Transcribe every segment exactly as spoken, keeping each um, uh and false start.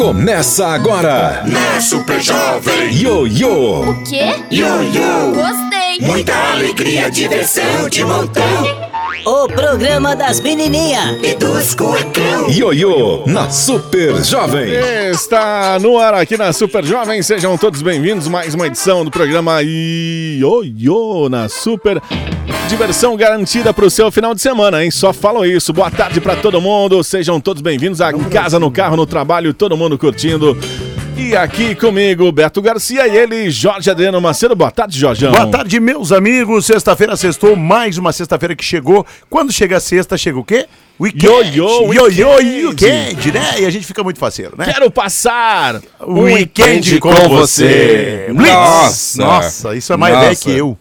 Começa agora na Super Jovem. Ioiô. O quê? Ioiô. Gostei. Muita alegria, diversão de montão. O programa das menininhas e dos cuecão. Ioiô na Super Jovem. Está no ar aqui na Super Jovem. Sejam todos bem-vindos. Mais uma edição do programa Ioiô na Super. Diversão garantida para o seu final de semana, hein? Só falo isso. Boa tarde para todo mundo. Sejam todos bem-vindos a casa, no carro, no trabalho, todo mundo curtindo. E aqui comigo, Beto Garcia e ele, Jorge Adriano Macedo. Boa tarde, Jorjão. Boa tarde, meus amigos. Sexta-feira sextou, mais uma sexta-feira que chegou. Quando chega a sexta, chega o quê? Weekend. Ioiô, Ioiô e weekend, né? E a gente fica muito faceiro, né? Quero passar o weekend com você. Blitz. Nossa. Nossa, isso é mais velho que eu.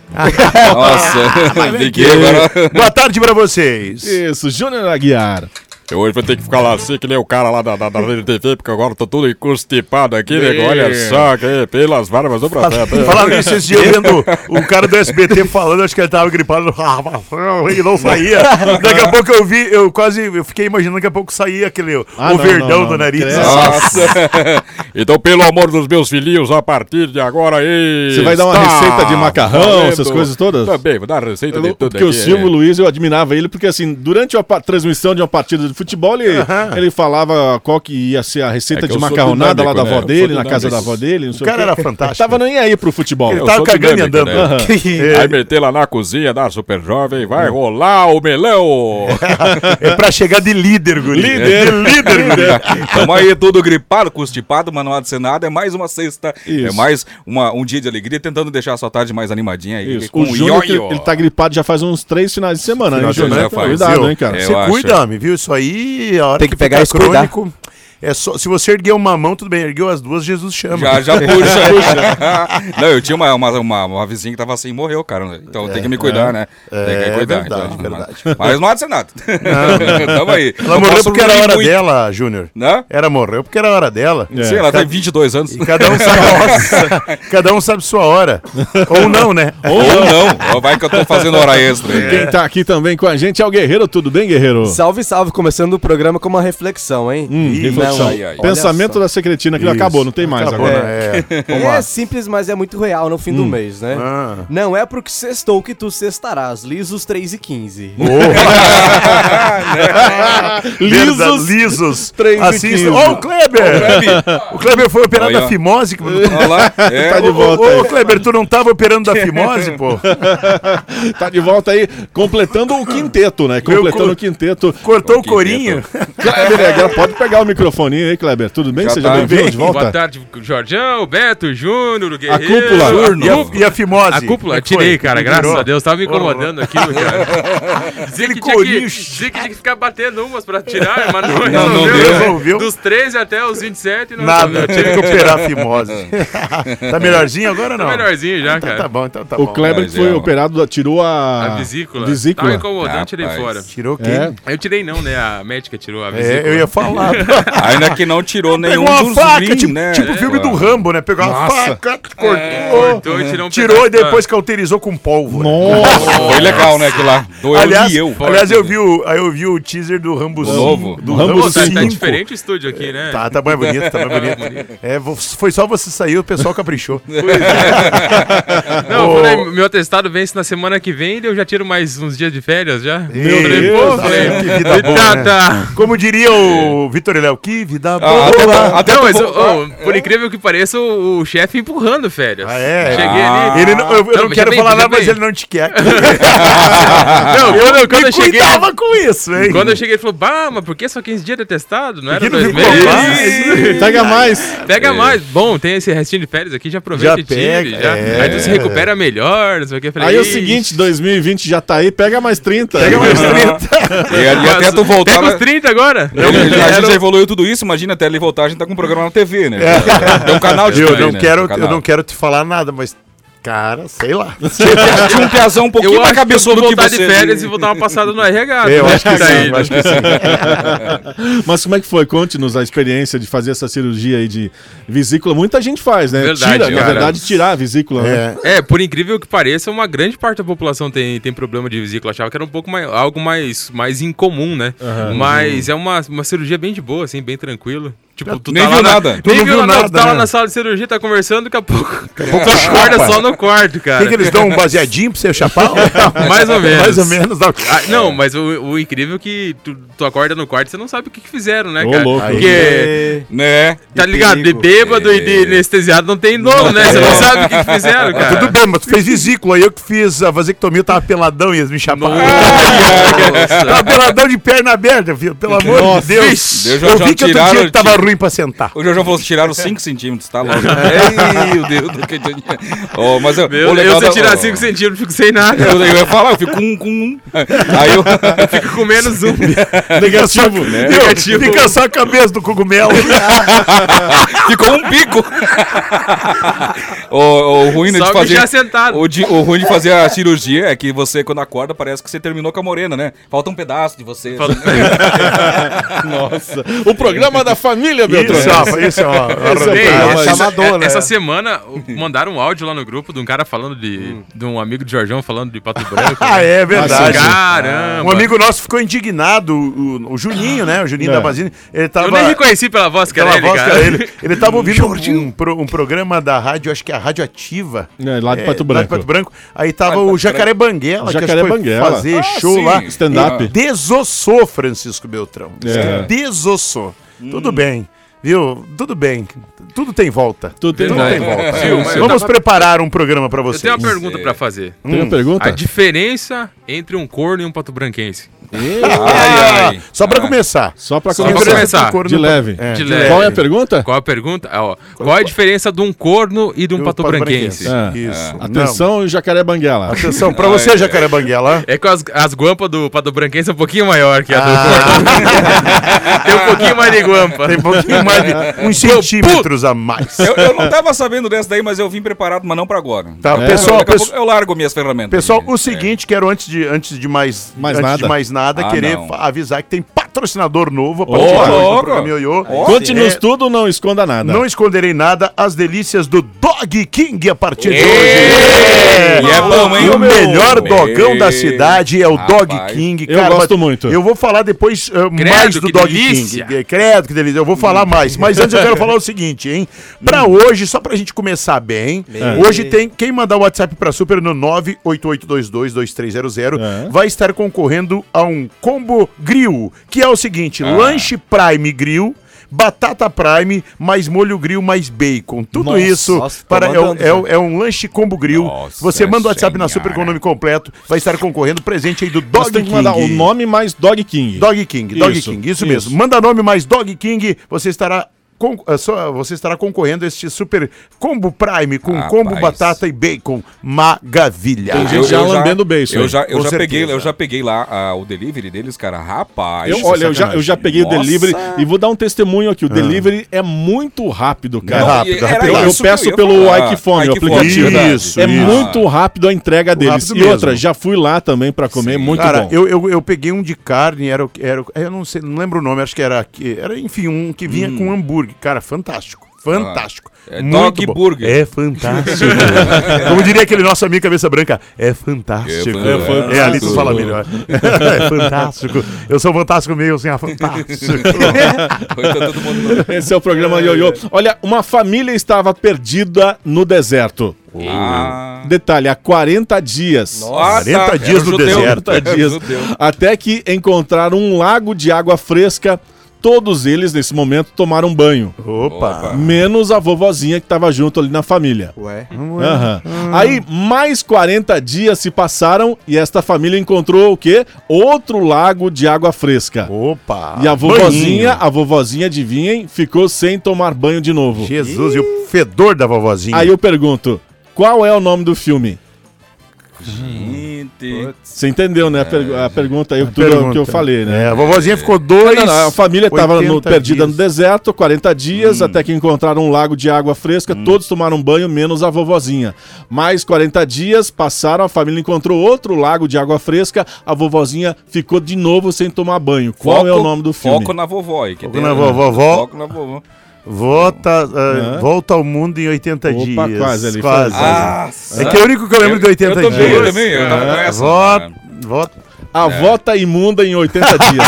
Nossa, fiquei agora. Boa tarde pra vocês. Isso, Júnior Aguiar. Eu hoje vou ter que ficar lá assim, que nem o cara lá da, da, da T V, porque agora eu tô todo encostipado aqui, nego. Olha só, que pelas barbas do profeta. Falando nisso, esse dia eu vendo um cara do S B T falando, acho que ele tava gripado e não saía. Daqui a pouco eu vi, eu quase, eu fiquei imaginando, daqui a pouco saía aquele, ah, o não, verdão não, não, do nariz. Nossa. Então, pelo amor dos meus filhinhos, a partir de agora aí. Você vai dar uma receita de macarrão, valendo. Essas coisas todas? Também, vou dar a receita eu, de tudo. Porque aqui, o Silvio é. Luiz, eu admirava ele, porque assim, durante a transmissão de uma partida de futebol, ele... Uhum. Ele falava qual que ia ser a receita é de macarronada lá da avó né? dele, na casa da avó dele. Não sei o cara o era fantástico. Tava nem aí pro futebol. Ele tava cagando e andando. Né? Uhum. Aí meter lá na cozinha da Super Jovem, vai rolar o melão. É pra chegar de líder, guri. Líder, é. líder, líder. Tamo aí todo gripado, constipado, mas não há de ser nada. É mais uma sexta, Isso. é mais uma, um dia de alegria, tentando deixar a sua tarde mais animadinha aí. Isso. Com o Júnior, ele, ele tá gripado já faz uns três finais de semana, né? Já faz. Cuidado, hein, cara. Você cuida, homem, viu? Isso aí, a hora tem que, que pegar esse crônico. É só, se você ergueu uma mão, tudo bem, ergueu as duas, Jesus chama. Já, já puxa. Não, eu tinha uma, uma, uma, uma vizinha que tava assim e morreu, cara. Então é, tem que me cuidar, é, né? É, tem que cuidar. É verdade, então, verdade. Mas não há de ser nada. Tamo aí. Ela eu morreu porque era a hora muito. dela, Júnior. Né? Ela morreu porque era a hora dela. É. Sim, ela cada... tem vinte e dois anos. E cada um sabe nossa, cada um sabe sua hora. Ou não, né? Ou não. Ou vai que eu tô fazendo hora extra. É. Quem tá aqui também com a gente é o Guerreiro. Tudo bem, Guerreiro? Salve, salve. Começando o programa com uma reflexão, hein? Hum, e reflexão. Não, ai, ai. Pensamento da secretina que Isso. acabou, não tem mais acabou, agora. Né? É, é simples, mas é muito real no fim hum. do mês, né? Ah. Não é porque sextou que tu sextarás. Lisos três e quinze. Oh. lisos, lisos três e quinze. Ó, oh, o Kleber! O Kleber foi operado Olha. da fimose. Que... Olha lá. É. Tá de volta. Ô, oh, oh, Kleber, tu não tava operando da fimose, pô? Tá de volta aí, completando o quinteto, né? Completando co... o quinteto. Cortou o, o corinho. Kleber, pode pegar o microfoninho aí, Kleber. Tudo bem? Já Seja tá bem-vindo de volta. Boa tarde, Jorjão, Beto, Júnior, o Guerreiro. A cúpula. E a, e a fimose. A cúpula, tirei, cara, graças a Deus. Tava me incomodando aqui, cara. Dizia que, tinha que, dizia que tinha que ficar batendo umas pra tirar, mas não, não, não resolveu. resolveu. Dos treze até os vinte e sete. Não Nada, eu tive que operar a fimose. Tá melhorzinho agora ou não? Tá melhorzinho já, então, cara. Tá bom, então tá o bom. O Kleber que foi é, operado, tirou a... A vesícula. vesícula. Tava incomodando, ah, tirei fora. Tirou o quê? É. Eu tirei não, né? A médica tirou a vesícula. É, eu ia falar. Ainda que não tirou nenhum Pegou uma dos faca, rins, tipo, né? tipo o é, filme claro. do Rambo, né? Pegou uma Nossa. faca, cortou, é, cortou e tirou um tirou e depois cauterizou com pólvora. Nossa. Foi legal, né? Aquilo lá. Doeu aliás, eu. aliás eu, vi o, eu vi o teaser do Rambo novo. Do Rambo Pô, tá, cinco. tá diferente o estúdio aqui, né? Tá, tá mais bonito, tá mais bonito. É, foi só você sair, o pessoal caprichou. Não, oh. falei, meu atestado vence na semana que vem e eu já tiro mais uns dias de férias já. Meu Deus, Deus falei, que vida boa, né? Como diria o Vitor e Léo, que vida boa. Ah, até, até não, mas oh, por incrível que pareça, o, o chefe empurrando férias. Ah, é? Cheguei ah. ali. Ele não, eu, eu não, não quero falar nada, mas ele não te quer. Não, quando, eu, quando eu cheguei. Cuidava com isso, hein? Quando eu cheguei, ele falou: bah, mas por que só quinze dias de atestado? Não era dois dois meses? Pega mais. Pega é. mais. Bom, tem esse restinho de férias aqui, já aproveita já e tire. Pega, já. É. Aí tu se recupera melhor, não sei o que. Falei, aí é o seguinte, dois mil e vinte já tá aí, pega mais trinta. Pega mais trinta. E, e até tu voltar. Pega os trinta agora. Não, a gente já evoluiu tudo isso, imagina até ele voltar, a gente tá com um programa na T V, né? É. Tem um canal de eu também, não né? quero, um Eu não quero te falar nada, mas... Cara, sei lá. Tinha um piazão um pouquinho eu mais cabeçudo que, que voltar você. de férias e vou dar uma passada no R H. Eu né? acho que sim, tá acho que sim. Mas como é que foi? Conte-nos a experiência de fazer essa cirurgia aí de vesícula. Muita gente faz, né? Verdade, Tira, cara. na verdade, tirar a vesícula. É. Né? é, por incrível que pareça, uma grande parte da população tem, tem problema de vesícula. Eu achava que era um pouco mais, algo mais, mais incomum, né? Uhum. Mas é uma, uma cirurgia bem de boa, assim, bem tranquilo. Tipo, tu Nem tá viu lá na- nada. Tu Nem não viu viu nada, nada, tu tá lá né? na sala de cirurgia, tá conversando, daqui a pouco, daqui a pouco tu acorda só no quarto, O cara. que, que eles dão? Um baseadinho pra você chapar? Mais ou menos. Mais ou menos. Dá- Ah, não, mas o, o incrível é que tu, tu acorda no quarto e você não sabe o que, que fizeram, né, Ô, cara? louco. Porque, Né? tá ligado? De perigo. bêbado e de anestesiado não tem nome, né? Você não sabe o que, que fizeram, cara. Tudo bem, mas tu fez vesícula. Aí eu que fiz a vasectomia, eu tava peladão e eles me chaparam. Tava peladão de perna aberta, filho. Pelo amor de Deus. Deus, já- Eu já vi que outro tiraram- dia que tava ruim pra sentar. O Jorjão falou que tiraram cinco centímetros, tá louco? Meu Deus do que oh, mas eu, Meu, o legal eu se eu da- tirar oh, cinco centímetros, fico sem nada. Eu, eu ia falar, eu fico com, com um. Aí eu. Fico com menos um. Negativo, né? Negativo. Fica só a cabeça do cogumelo. Ficou um pico. o, o ruim de Só fazer. bichar sentado. O, de- o ruim de fazer a cirurgia é que você, quando acorda, parece que você terminou com a morena, né? Falta um pedaço de você. Nossa. O programa da família, Beltrão. Isso, ó, isso, ó. Esse é o Ei, programa. é essa, chamador, né? essa semana o- mandaram um áudio lá no grupo de um cara falando de. de um amigo de Jorjão falando de Pato Branco. Ah, é verdade. Caramba! Um amigo nosso ficou indignado, o, o Juninho, né? O Juninho É. da Basine. Ele tava. Eu nem reconheci pela voz que Pela era ele, voz que cara. era ele. Ele tava ouvindo um, um, pro- um programa da rádio, acho que é a Rádio Ativa. É, lá de Pato Lá de Branco. Pato Branco. Aí tava Lá de o Pato Jacaré Banguela, Jacaré que acho que foi Banguela. fazer Ah, show sim. lá. Stand-up. Desossou Francisco Beltrão. É. Desossou. Tudo bem, viu? Tudo bem. Tudo tem volta. Tudo tem Tudo volta. tem volta. Viu, mas eu Vamos tava- preparar um programa pra Eu vocês. tenho uma pergunta pra fazer. Tem uma pergunta? A diferença entre um corno e um patobranquense. Ai, ai. Só pra Ah. começar. Só pra Só começar. pra começar. Corno De no- leve. É. De leve. Qual é a pergunta? Qual a pergunta? Ah, ó, qual é a diferença de um corno e de um Do patobranquense? patobranquense. É. Isso. Atenção, Jacaré Banguela. Não. Atenção, pra você, Jacaré Banguela. É que as, as guampas do patobranquense são um pouquinho maior que a do Ah. corno. Tem um pouquinho mais de guampa. Tem um pouquinho mais de uns centímetros a mais. Eu, eu não tava sabendo dessa daí, mas eu vim preparado, mas não pra agora. Tá, É. pessoal, Daqui a pessoal, pouco eu largo minhas ferramentas. pessoal, aqui. o seguinte, quero antes de, antes de mais, Mais antes nada. de mais nada, Ah, querer não. fa- avisar que tem patrocinador novo a Ô, partir de hoje louco. do programa Ioiô. Conte-nos É, tudo, não esconda nada. Não esconderei nada, as delícias do Dog King a partir de Ei, hoje. e é bom, hein, E o meu? melhor Ei, dogão da cidade é o Dog rapaz. King. Eu gosto mas muito. Eu vou falar depois uh, mais do que Dog delícia. King. É, Credo, que delícia. Eu vou falar mais. Mas antes eu quero falar o seguinte, hein? Pra hoje, só pra gente começar bem, hoje tem quem mandar o WhatsApp pra Super no nove oito oito dois dois dois três zero zero É. vai estar concorrendo a um combo grill, que é o seguinte, Ah. lanche Prime Grill, batata Prime, mais molho grill, mais bacon. Tudo Nossa, isso nossa, tô para, é, o- mandando, é o- é um lanche combo grill. Nossa Você manda o WhatsApp na Senhora. Super com o nome completo, vai estar concorrendo presente aí do Dog Você tem que King. mandar o nome mais Dog King. Dog King, Dog Isso, King, isso, isso. mesmo. Manda nome mais Dog King, você estará con- ah, só- você estará concorrendo a este super combo Prime com Rapaz. combo batata e bacon maravilha. Tem gente já lambendo o beiço Eu aí. já, eu Com já peguei, certeza. eu já peguei lá ah, o delivery deles, cara. Rapaz. Eu, olha, eu já, eu já peguei Nossa. o delivery e vou dar um testemunho aqui. O delivery é muito rápido, cara. Não, rápido, era rápido. Eu, eu isso que peço ia pelo falar. iPhone, o iPhone, aplicativo. verdade. Isso, é isso. muito rápido a entrega deles. Rápido E mesmo. outra, já fui lá também pra comer, Sim. muito Cara, bom. eu, eu, eu peguei um de carne, era, o que- era o- eu não sei, não lembro o nome, acho que era, que- era enfim, um que vinha com hambúrguer. Cara, fantástico, fantástico. É Muito dog bom. burger. É fantástico. Como diria aquele nosso amigo cabeça branca, é fantástico. É fantástico. É, ali tu fala melhor. É fantástico. Eu sou fantástico meio assim, é fantástico. Então, todo mundo... Esse é o programa Ioiô. Olha, uma família estava perdida no deserto. Ah. Detalhe, há quarenta dias. Ah, quarenta tá, dias era no judeu. deserto. quarenta Era dias. judeu. Até que encontraram um lago de água fresca. Todos eles, nesse momento, tomaram banho. Opa. Menos a vovozinha que estava junto ali na família. Ué. Aham. Aí, mais quarenta dias se passaram e esta família encontrou o quê? Outro lago de água fresca. Opa. E a vovozinha, Banhinho. a vovozinha, adivinhem, ficou sem tomar banho de novo. Jesus, e o fedor da vovozinha. Aí eu pergunto, qual é o nome do filme? Gente. Você entendeu, né? A, per- a pergunta aí, tudo Pergunta. que eu falei, né? É, a vovozinha ficou dois. Não, não, a família estava oitenta perdida dias. no deserto, quarenta dias, até que encontraram um lago de água fresca, todos tomaram banho, menos a vovozinha. Mais quarenta dias passaram, a família encontrou outro lago de água fresca, a vovozinha ficou de novo sem tomar banho. Qual é o nome do filme? Foco na vovó aí. Que Foco tem- na vovó. Foco na vovó. Volta, ah, volta ao mundo em oitenta Opa, dias. quase ali, Quase. quase. É que é o único que eu lembro de oitenta eu também, dias. Eu também, eu tava com essa, Volta, cara. volta. A É. vó tá imunda em oitenta dias.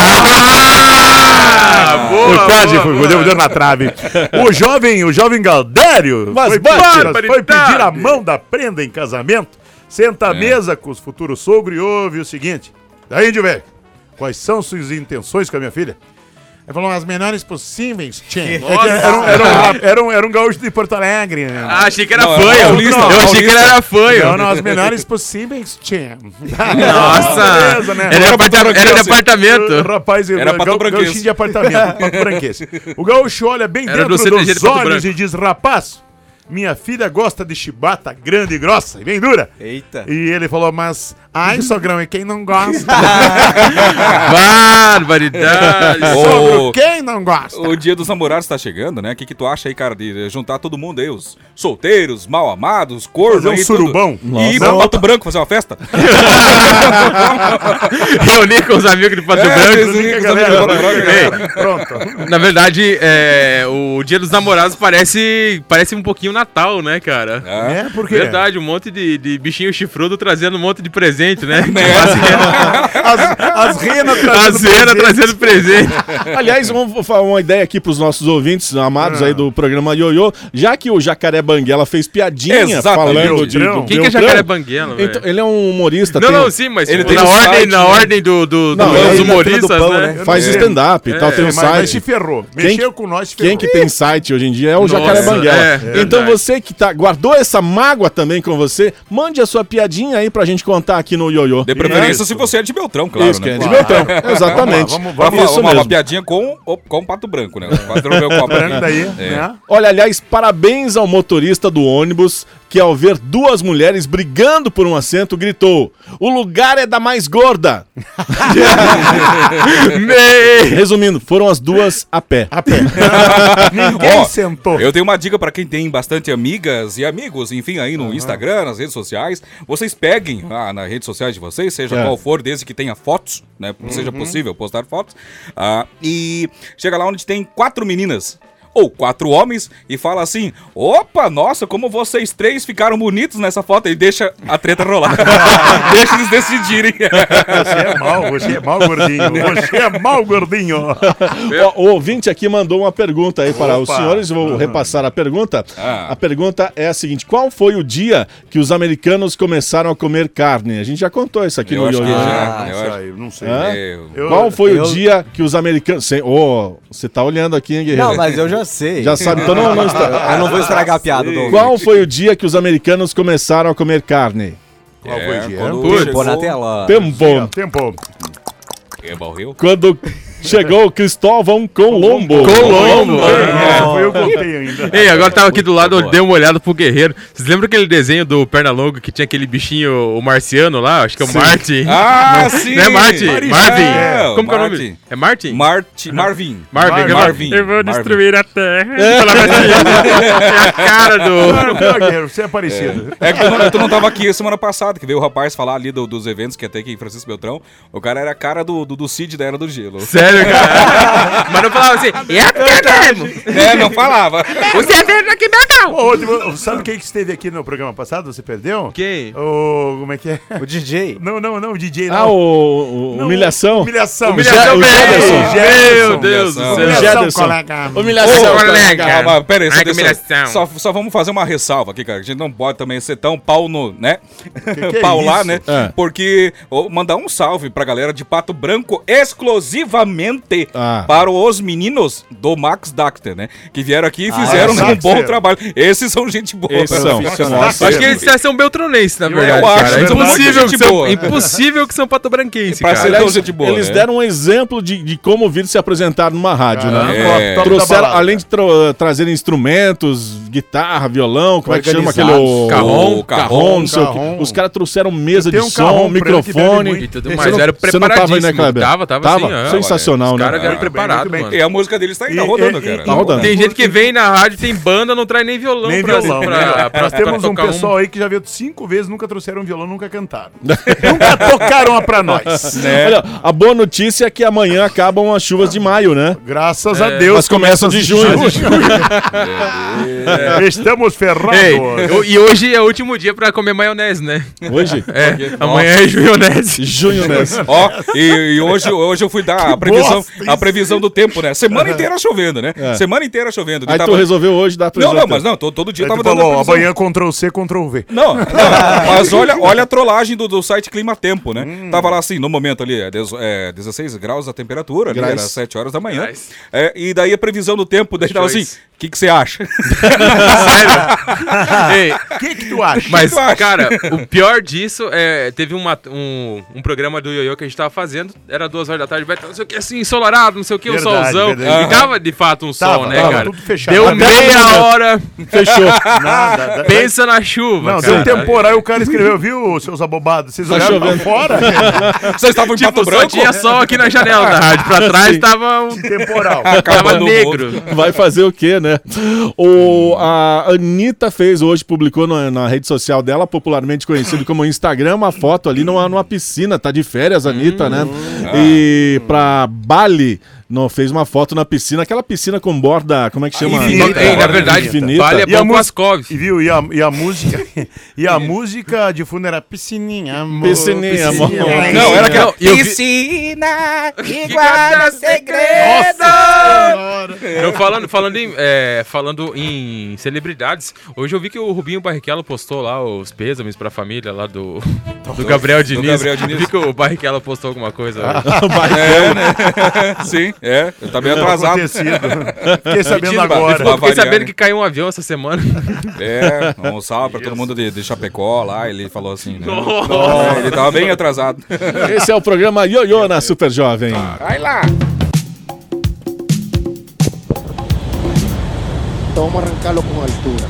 Ah, boa, foi quase, boa, foi, boa. Deu, deu na trave. O jovem, o jovem Galdério Mas foi, bate, pedir, foi pedir a mão da prenda em casamento, senta à mesa com os futuros sogros e ouve o seguinte. Daí, índio velho, quais são suas intenções com a minha filha? Ele falou, as menores possíveis, tchê. É que era, um, era, um, era, um, era um gaúcho de Porto Alegre. Né? Ah, achei que era Não, fanho. é Eu, paulista, eu achei paulista. que ele era fanho. Não, não, as menores possíveis, tchê. Nossa. Beleza, né? Era, aparta era de apartamento. O rapaz, Era ga, Pato Branquense. gauchinho de apartamento, Pato Branquense. O gaúcho olha bem Era dentro do C T G dos de Pato olhos Branco. e diz, rapaz, minha filha gosta de chibata grande e grossa e bem dura. Eita. E ele falou, mas, ai, sogrão, e quem não gosta? Barbaridade. Sogro, quem não gosta? O dia dos namorados tá chegando, né? O que, que tu acha aí, cara, de juntar todo mundo aí, os solteiros, mal amados, cornos Fazer um aí, surubão. tudo. E ir pra Pato Branco fazer uma festa? Reunir com os amigos de Pato É, Branco. reunir com os amigos de Pato Branco, Ei, Pronto. na verdade, é, o Dia dos Namorados parece, parece um pouquinho Natal, né, cara? É, por quê? Verdade, um monte de, de bichinho chifrudo trazendo um monte de presente, né? As, as renas As renas trazendo presente. Aliás, vamos falar uma ideia aqui pros nossos ouvintes amados Ah. aí do programa Ioiô. Já que o Jacaré Banguela fez piadinha Exatamente. falando de... Beltrão. do Quem que é Beltrão, Jacaré Banguela, velho? Então, ele é um humorista. Não, tem- não, sim, mas Ele tipo, tem na, um ordem, site, na né? ordem do, do, Não, dos ele é na humoristas, fila do pão, né? né? Faz É. stand-up e tal, tem um mas, mas se site. ferrou. Quem- Mexeu com nós, se ferrou. Quem que tem site hoje em dia é o Nossa, Jacaré Banguela. é, Então verdade. você que tá, guardou essa mágoa também com você, mande a sua piadinha aí pra gente contar aqui no Ioiô. De preferência se você é de Beltrão, claro, Isso, que né? é de Beltrão. Exatamente. Vamos lá, vamos- Pra falar Isso uma, uma mesmo. piadinha com, com o Pato Branco, né? O Pato Branco é o Branco daí, É. né? Olha, aliás, parabéns ao motorista do ônibus que, ao ver duas mulheres brigando por um assento, gritou: "O lugar é da mais gorda!" Resumindo, foram as duas a pé. A pé. Ninguém Ó, sentou. Eu tenho uma dica pra quem tem bastante amigas e amigos, enfim, aí no Instagram, nas redes sociais. Vocês peguem ah, nas redes sociais de vocês, seja É. qual for, desde que tenha fotos, né? Seja possível postar fotos. ah, e chega lá onde tem quatro meninas. Ou quatro homens e fala assim: opa, nossa, como vocês três ficaram bonitos nessa foto. E deixa a treta rolar. Deixa eles decidirem. Você é mal, você é mal, gordinho. Você é mal, gordinho. O, o ouvinte aqui mandou uma pergunta aí para os Opa. senhores. Vou repassar a pergunta. Ah. A pergunta é a seguinte: qual foi o dia que os americanos começaram a comer carne? A gente já contou isso aqui Eu no acho que Ioiô. já. Ah, eu isso acho- aí, eu não sei. Hã? é, Eu- Qual foi eu- o dia que os americanos... Cê- Ô, você tá olhando aqui, hein, Guerreiro? Não, mas eu já sei. Já sabe, então não, não está... Eu não vou estragar a piada do Qual foi o dia que os americanos começaram a comer carne? Qual foi o é, dia? quando Putz. chegou- Pô na tela. Tempo. Tempo. É, morreu? Quando chegou Cristóvão Colombo. Colombo. É, foi eu que contei ainda. Ei, agora tava aqui do lado, eu boa. dei uma olhada pro Guerreiro. Vocês lembram aquele desenho do Pernalonga que tinha aquele bichinho, o marciano lá? Acho que é o Martin. Ah, sim! Não é Martin? Martin. Marvin. É, Como que é o Martin. nome? É Martin? Marti, Marvin. Marvin. que Marvin. Eu vou Marvin. destruir a terra. Falava assim. É a cara Não, do... não, Guerreiro, você é parecido. É que tu não, tu não tava aqui semana passada, que veio o rapaz falar ali do- dos eventos que ia ter aqui em Francisco Beltrão. O cara era a cara do, do, do Cid da Era do Gelo. Sério, cara. Mas não falava assim. É porque mesmo. É, não falava. Você veio aqui mesmo. Ô, Ô, sabe quem que esteve aqui no programa passado? Você perdeu? Quem? O... Como é que é? O D J. Não, não, não, o D J não. Ah, o, o Não, humilhação. Humilhação. Humilhação, o velho. Jefferson. Meu Deus do Humilhação. céu. Humilhação, Jefferson. colega. Humilhação, Ô, colega. Ah, mas pera aí, só, Ai, que deixa- humilhação. só, só vamos fazer uma ressalva aqui, cara. A gente não pode também ser tão pau no, né? que é pau lá, isso? né? É. Porque ó, mandar um salve pra galera de Pato Branco exclusivamente Ah. para os meninos do Max Dacter, né? Que vieram aqui e fizeram é, um bom Dacter. trabalho. Esses são gente boa. Esses são. Nossa, Acho que eles são beltronenses, na verdade, eu acho, cara. É são muito impossível, gente que são, boa. impossível que são patobranquenses, Pra cara. ser Aliás, tão gente boa, eles né? deram um exemplo de, de como vir se apresentar numa rádio, Caramba, né? É. top, top da Trouxeram, balada. além de tro- trazer instrumentos, guitarra, violão, como é que chama aquele? Organizados. O, Carrom, o carrom, não sei o quê. carrom. Os caras trouxeram mesa de Tem um som, carrom branco que bebe microfone. muito. E tudo Você mais, não- era você não tava aí, né, preparadíssimo. Kleber? Tava, tava, Tava? sim. é. Sensacional, Os né? caras vieram Ah, preparados, bem, mano. E a música deles tá aí, tá E- rodando, e- cara. Tá rodando. Tem gente que vem na rádio, tem banda, não traz nem violão. Nem pra, violão, pra, né? pra, pra, Nós temos pra um tocar pessoal aí que já veio cinco vezes, nunca trouxeram um violão, nunca cantaram. Nunca tocaram uma pra nós. Né? Olha, a boa notícia é que amanhã acabam as chuvas de maio, né? Graças É. a Deus. Mas começam de junho. É. Estamos ferrados. Ei, eu- e hoje é o último dia pra comer maionese, né? Hoje? É, amanhã é junionese. Junho, né? Ó, e, e hoje, hoje eu fui dar a previsão, bosta a previsão do tempo, né? Semana inteira chovendo, né? É. Semana inteira chovendo. Aí E tu tava- resolveu hoje dar Não, previsão não, do mas tempo. não, todo, todo dia Aí tava tu dando a falou, previsão. amanhã Ctrl C, Ctrl V. Não, não, mas olha, olha a trollagem do, do site Clima Tempo, né? Hum. Tava lá assim, no momento ali, é, dez- é, dezesseis graus a temperatura, ali, Graus. era sete horas da manhã. Graus. É, e daí a previsão do tempo, daí tava assim, Choice. o que que você acha? Ei, O que que tu acha? mas, tu acha? cara, o pior disso é. Teve uma, um, um programa do Ioiô que a gente tava fazendo, era duas horas da tarde, vai estar não sei o que, assim, ensolarado, não sei o que, um Verdade, solzão. verdade. E tava de fato um sol, Tava, né, tava, cara? tudo fechado. Deu Tava meia hora, Fechou. Nada. pensa na chuva. Não, cara. deu um temporal e o cara escreveu, viu, seus abobados? Vocês Tá olharam pra chovendo. fora? Vocês estavam em Tipo, Pato só Branco? tinha sol aqui na janela da rádio. Pra trás Sim. tava um. Temporal. Tava Acabando o negro. Vai fazer o quê, né? O, a Anitta fez hoje, publicou na, na rede social dela, popularmente conhecido como Instagram, uma foto ali numa, numa piscina. Tá de férias, a Anitta, né? E pra Bali, não, fez uma foto na piscina, aquela piscina com borda, como é que chama? Infinita. Ei, na verdade, Infinita. vale é E a bom com música- as couves. E viu, e a, e a música e a música de fundo era piscininha, amor. Piscininha, amor. Não, era aquela... E eu vi- Piscina que guarda segredo. Senhora. Eu falando, falando, em, é, falando em celebridades, hoje eu vi que o Rubinho Barrichello postou lá os pêsames pra família lá do, do Gabriel Diniz. Gabriel Diniz. Eu vi que o Barrichello postou alguma coisa. hoje. É, né? Sim, é. Eu tá bem atrasado. Acontecido. Fiquei sabendo Mentira, agora. Pra Eu fiquei variar, sabendo né? que caiu um avião essa semana. É, um salve pra todo mundo de, de Chapecó lá, ele falou assim, né? Nossa. É, ele tava bem atrasado. Esse é o programa Ioiô na Super Jovem. Vai lá. Vamos a arrancarlo con altura.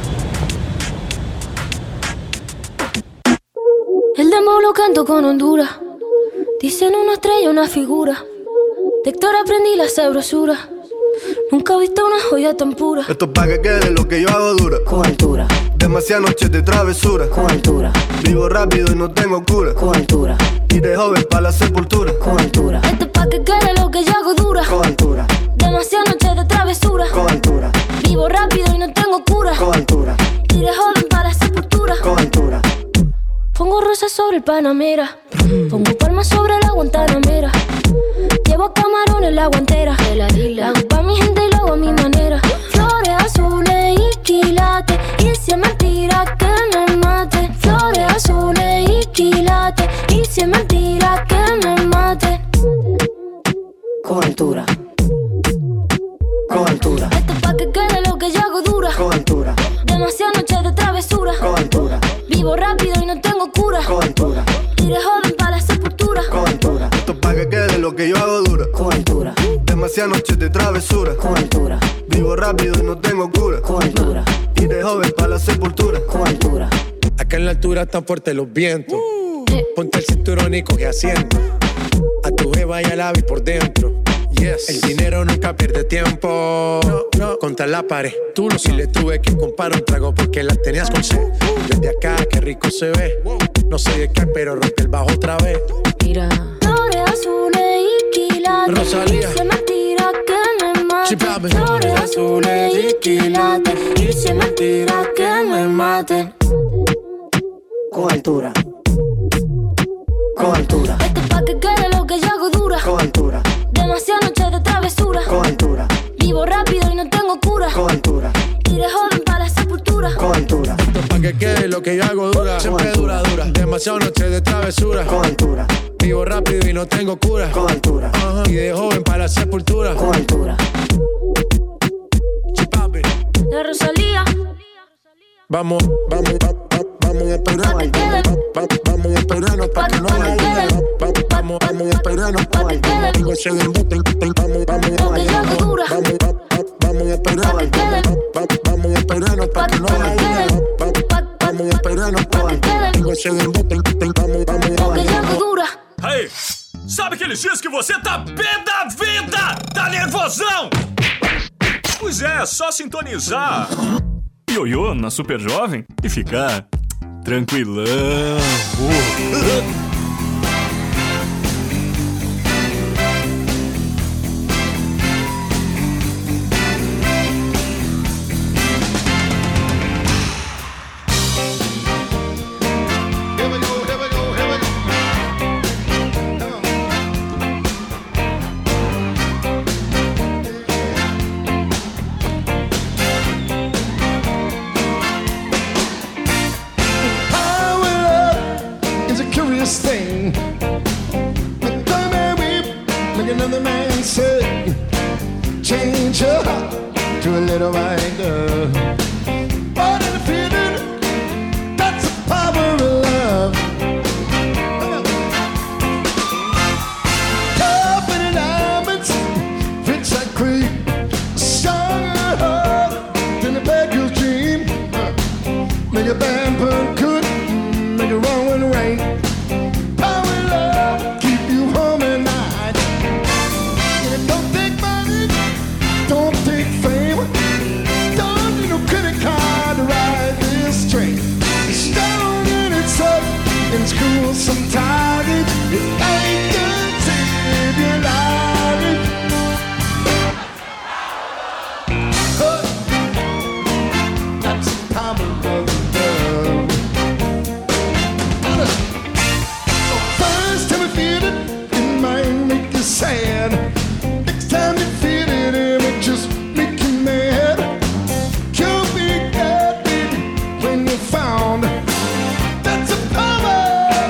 El demo lo canto con Honduras. Dicen una estrella, una figura. De Héctor aprendí la sabrosura. Nunca he visto una joya tan pura. Esto es pa' que quede lo que yo hago dura. Con altura, Demasiadas noches de travesura. con altura, Vivo rápido y no tengo cura. con altura, Y de joven pa' la sepultura. con altura. Esto es pa' que quede lo que yo hago dura. Con altura, Demasiadas noches de travesura. con altura, Vivo rápido y no tengo cura. con altura, Y de joven para la sepultura. con altura. Pongo rosas sobre el Panamera. Pongo palmas sobre la Guantanamera. Llevo camarones la guantera. La hago pa' mi gente y lo hago a mi manera. Flores azules y quilates. Y si es mentira que me mate. Flores azules y quilates. Y si es mentira que me mate. Con altura. Con altura. Esto es pa' que quede lo que yo hago dura. Con altura. Demasiadas noches de travesura. Con altura. Vivo rápido y no tengo cura. Con altura. Y de joven para la sepultura. Con altura. Esto es pa' que quede lo que yo hago dura. Con altura. Demasiadas noches de travesura. Con altura. Vivo rápido y no tengo cura. Con altura. Y de joven pa' la sepultura. Con altura. Acá en la altura están fuertes los vientos. Ponte el cinturón y coge asiento. A tu jeva y al ave por dentro. Yes. El dinero nunca pierde tiempo. No, no. Contra la pared. Tú no. Si le tuve que comprar un trago porque la tenías con sed. Desde acá, qué rico se ve. No sé de qué, pero rompe el bajo otra vez. Mira. Flores azules y quilates. Rosalía. Y si es mentira que me mate. Chipabe. Flores azules y quilates. Y si es mentira que me mate. Con altura. Con altura. Esto es pa' que quede lo que yo hago dura. Con altura. Demasiadas noches de travesura. Con altura. Vivo rápido y no tengo cura. Con altura. Y de joven para la sepultura. Con altura. Esto es pa' que quede lo que yo hago dura. Siempre dura, dura. Demasiadas noches de travesura. Con altura. Vivo rápido y no tengo cura. Con altura. Ajá. Y de joven para la sepultura. Con altura. Chipabe. La Rosalía. Vamos, vamos, va- va- vamos a esperarnos. Pa' que quede. Va- Vamos a esperarnos pa' que no Pa' que haya quede. duda. Va- Vamos, vamos a esperarnos. Pa' que quede. Tengo ese embuste, vamos, vamos, Lo que yo hago dura. vamos, va- va- vamos a esperarnos. Pa' que quede. Va- va- Vamos a esperarnos pa' que no Pa' que haya quede. duda. Va- va- Pa- Vamos a esperarnos. Pa' que quede. Tengo ese embuste, vamos, vamos, Lo que yo hago dura. Aí, sabe aqueles dias que você tá pé da vida? Tá nervosão? Pois é, só sintonizar. Ioiô na Super Jovem e ficar tranquilão. Uh. Thing. Make the man weep, make another man say, change your heart to a little white girl. But in the feeling, that's the power of love. Tough in diamonds, fits like cream, stronger heart than a beggar's dream. Make a band burn good, make it wrong when rain. It's cool sometimes, it ain't good to live your life. Huh. That's the power of love. First time you feel it, it might make you sad. Next time you feel it, it might just make you mad. You'll be glad, baby, when you're found. That's a power.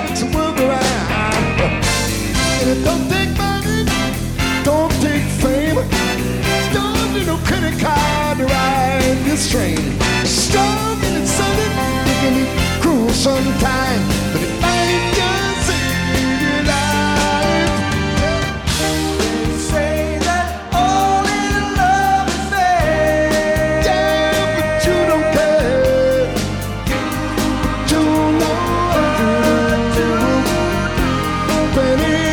Don't take money, don't take fame, don't need no credit card to ride this train. Strong and it's solid, it can be cruel sometimes, but it might just save your life. They say that all in love is fake. Yeah, but you don't care. But you know what to do. When it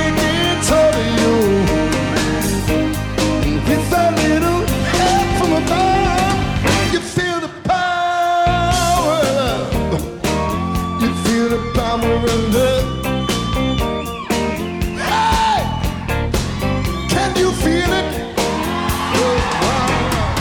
you feel the power of love. You feel the power of love. Hey! Can you feel it? Oh, wow.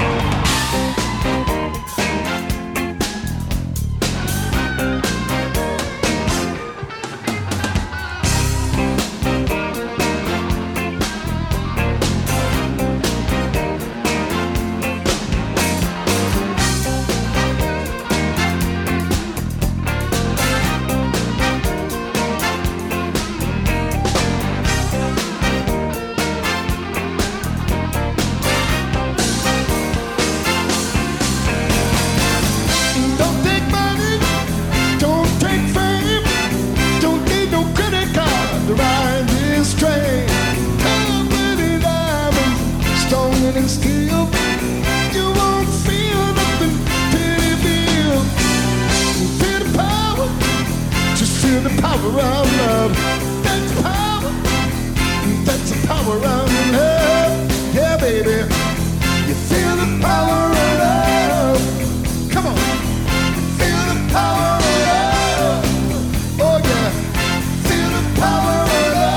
And still, you won't feel nothing till you feel. Feel the power, just feel the power of love. That's the power, that's the power of love. Yeah, baby, you feel the power of love. Come on, feel the power of love. Oh yeah, feel the power of love.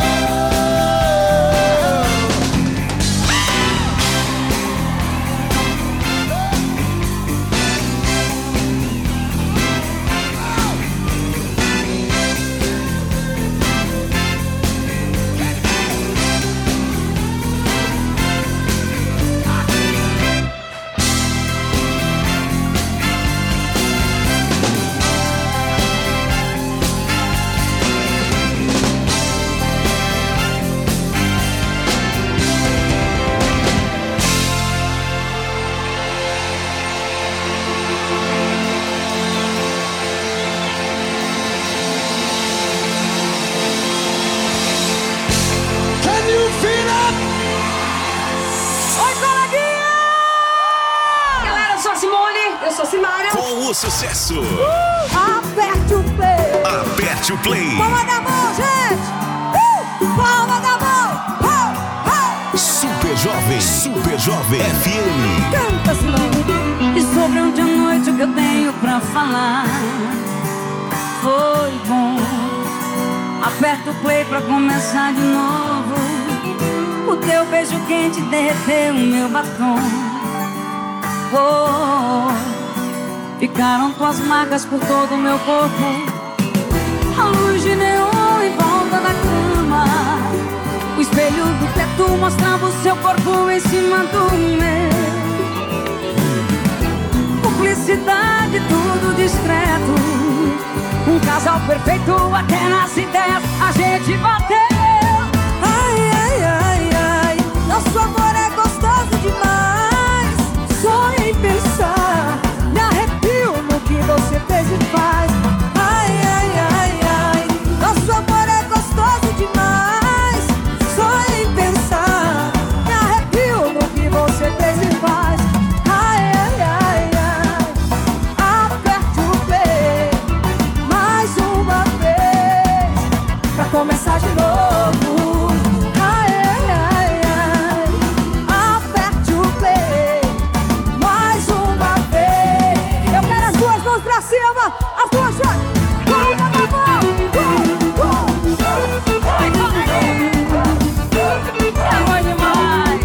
Com o sucesso. Uh, aperte o play. Aperte o play. Palma da mão, gente. Uh, palma da mão. Oh, oh. Super Jovem, Super Jovem F M. Canta, Silão. E sobre ontem à noite o que eu tenho pra falar. Foi bom. Aperta o play pra começar de novo. O teu beijo quente derreteu o meu batom. Oh, ficaram tuas marcas por todo o meu corpo. A luz de neon em volta da cama. O espelho do teto mostrava o seu corpo em cima do meu. Publicidade, tudo discreto. Um casal perfeito, até nas ideias a gente bateu. Ai, ai, ai, ai, nosso amor é gostoso demais. Só em pensar, me arrepio no que você fez e faz. Ai, ai, ai, ai, nosso amor é gostoso demais. Só em pensar, me arrepio no que você fez e faz. Ai, ai, ai, ai, aperte o play mais uma vez pra começar de novo. Ai, ai, ai, ai, aperte o play mais uma vez. Eu quero as duas mãos pra cima, as duas mãos. Palma na mão. Vai, vai. É bom demais.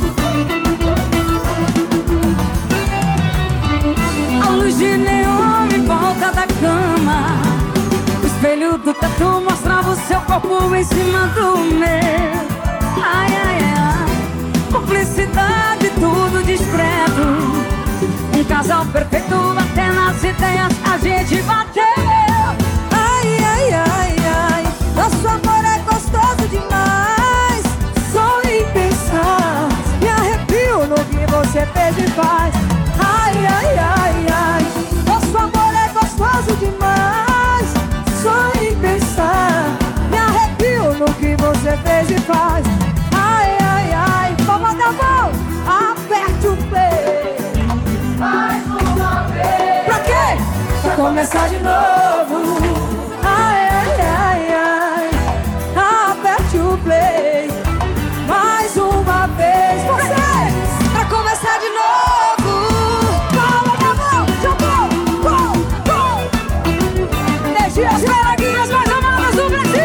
A luz de neon em volta da cama. O espelho do teto mostrava o seu corpo em cima do meu. Ai, ai, ai, publicidade, tudo discreto. Um casal perfeito, até nas ideias a gente bateu. Ai, ai, ai, ai, nosso amor é gostoso demais. Só em pensar, me arrepio no que você fez e faz. Ai, ai, ai, ai, nosso amor é gostoso demais. Só em pensar, me arrepio no que você fez e faz. Ai, ai, ai, palma da mão, aperte o play mais uma vez. Pra quê? Pra começar de novo. Ai, ai, ai, ai, aperte o play mais uma vez. Você, pra começar de novo. Palma da mão, jogou, gol, gol. Energia, as pereguinhas mais amadas do Brasil.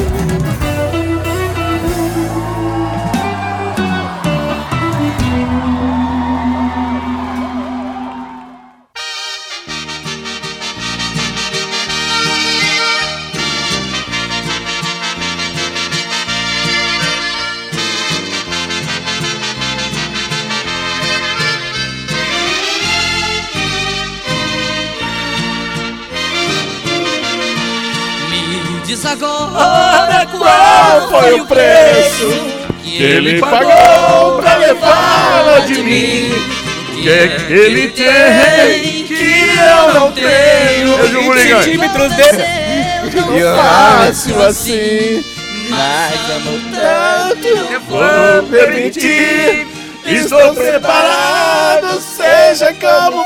Diz agora qual foi o preço que ele pagou pra levá-la de mim. O que é que ele tem que eu não tenho? vinte centímetros dele. Eu faço assim, mas amo tanto, eu vou permitir. Estou preparado, seja como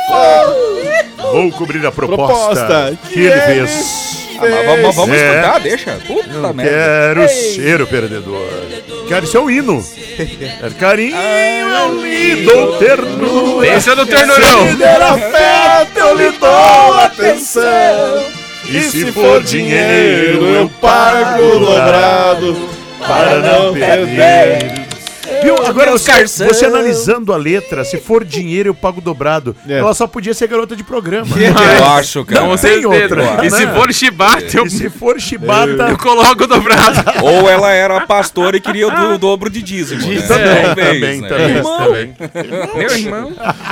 for. Vou cobrir a proposta, Proposta que ele fez. Ah, mas vamos vamos É. escutar, deixa. Puta Não merda. quero Ei. ser o perdedor. Quero ser o hino. Quero carinho, eu lhe dou ternura. Deixa no ternurão. Se me der afeto, eu lhe dou atenção. E se for dinheiro, eu pago dobrado para não perder. Viu? Agora você, você analisando a letra, se for dinheiro eu pago dobrado. É. Ela só podia ser garota de programa. Eu acho, cara. Não Com tem certeza. outra. E se né? for chibata, eu, E se for chibata, eu coloco dobrado. Ou ela era pastora e queria o do- dobro de dízimo. Né? Também, Talvez, também, né? também, Irmão. também. Meu irmão.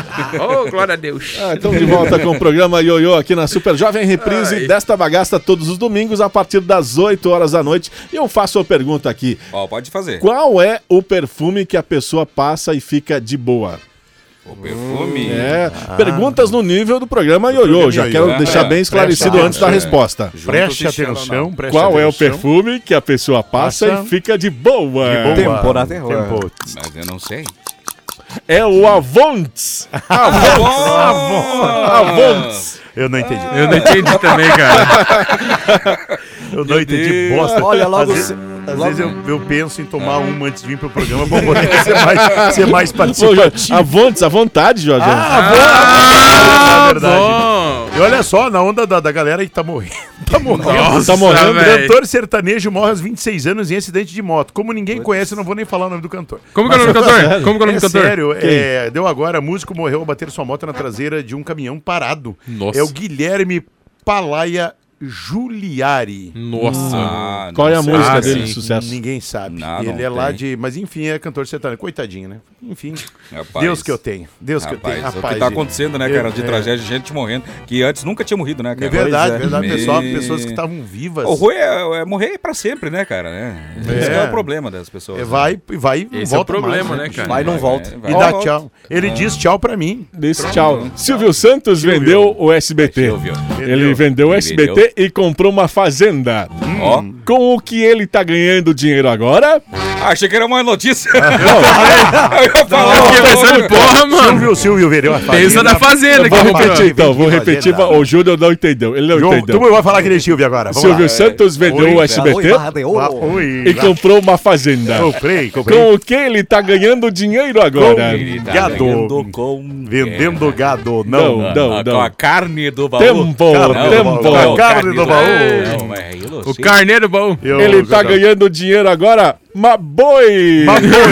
Oh, glória a Deus. Ah, então de volta com o programa Ioiô aqui na Super Jovem, reprise Ai. desta bagaça todos os domingos a partir das oito horas da noite. E eu faço a pergunta aqui: Ó, pode fazer. qual é o perfume que a pessoa passa e fica de boa? O perfume. É, perguntas no nível do programa Ioiô. Já Ioiô. quero deixar É, bem esclarecido presta antes da atenção. resposta. Preste Juntos e atenção, preste Qual é o atenção. perfume que a pessoa passa, Passa e fica de boa? De boa. Temporada terror. Tempo. Mas eu não sei. É o Avontes. Avontes. Avontes. Eu não entendi. Eu não entendi também, cara. Eu não entendi bosta. Olha, logo, Às vezes- ce- Às vezes eu, eu penso em tomar uma antes de vir pro programa pra poder ser mais, ser mais participativo. A vontade, Jorge. Ah, ah, é verdade. Bom. E olha só, na onda da, da galera que tá morrendo. Tá morrendo. Nossa, tá morrendo. Cantor sertanejo morre aos vinte e seis anos em acidente de moto. Como ninguém conhece, eu não vou nem falar o nome do cantor. Como que é o nome do cantor? Como que é o nome é do cantor? Sério, é, deu agora, músico morreu ao bater sua moto na traseira de um caminhão parado. Nossa. É o Guilherme Palaia Giuliari. Nossa. Ah, Qual é a música ah, dele de sucesso? Ninguém sabe. Não, Ele não é lá tem. de... Mas enfim, é cantor sertanejo. Coitadinho, né? Enfim. Rapaz, Deus que eu tenho. Deus rapaz, que eu tenho. Rapaz, o que tá gente. acontecendo, né, cara? De é. tragédia, gente morrendo. Que antes nunca tinha morrido, né, cara? É verdade, Pois verdade. Me... Pessoal, pessoas que estavam vivas. O ruim é, é morrer pra sempre, né, cara? Né? É. Esse é o problema das pessoas. É, vai, vai e Esse volta é o problema, mais, né, cara? Vai e não volta. Vai, vai, E vai, dá volta. tchau. Ele É. diz tchau pra mim. Diz tchau. Silvio Santos Silvio. vendeu o S B T. Silvio. Ele vendeu o S B T Vendeu. e comprou uma fazenda. Ó. Com o que ele tá ganhando dinheiro agora? Ah, achei que era uma notícia. Não. Eu ia falar. Eu fiquei pensando, porra, mano. Silvio, Silvio vendeu a Pensa na fazenda. Vou que repetir comprou. então, vou Fazenda. repetir. O Júnior não entendeu. Ele não João, entendeu. tu vai falar aquele Silvio agora. Vamos Silvio lá. Santos vendeu Oi, o S B T Ah, oi. e comprou uma fazenda. Comprei, comprei. Com o que ele tá ganhando dinheiro agora? Ele tá Gado. ganhando com... Vendendo gado. Não. Não, não, Ah, não. Com a carne do baú. Tempo, Carne do tempo. baú. Carne do baú. Não, é eu não O sei. carneiro bom. Eu- Ele tá eu- ganhando dinheiro agora, mas boi!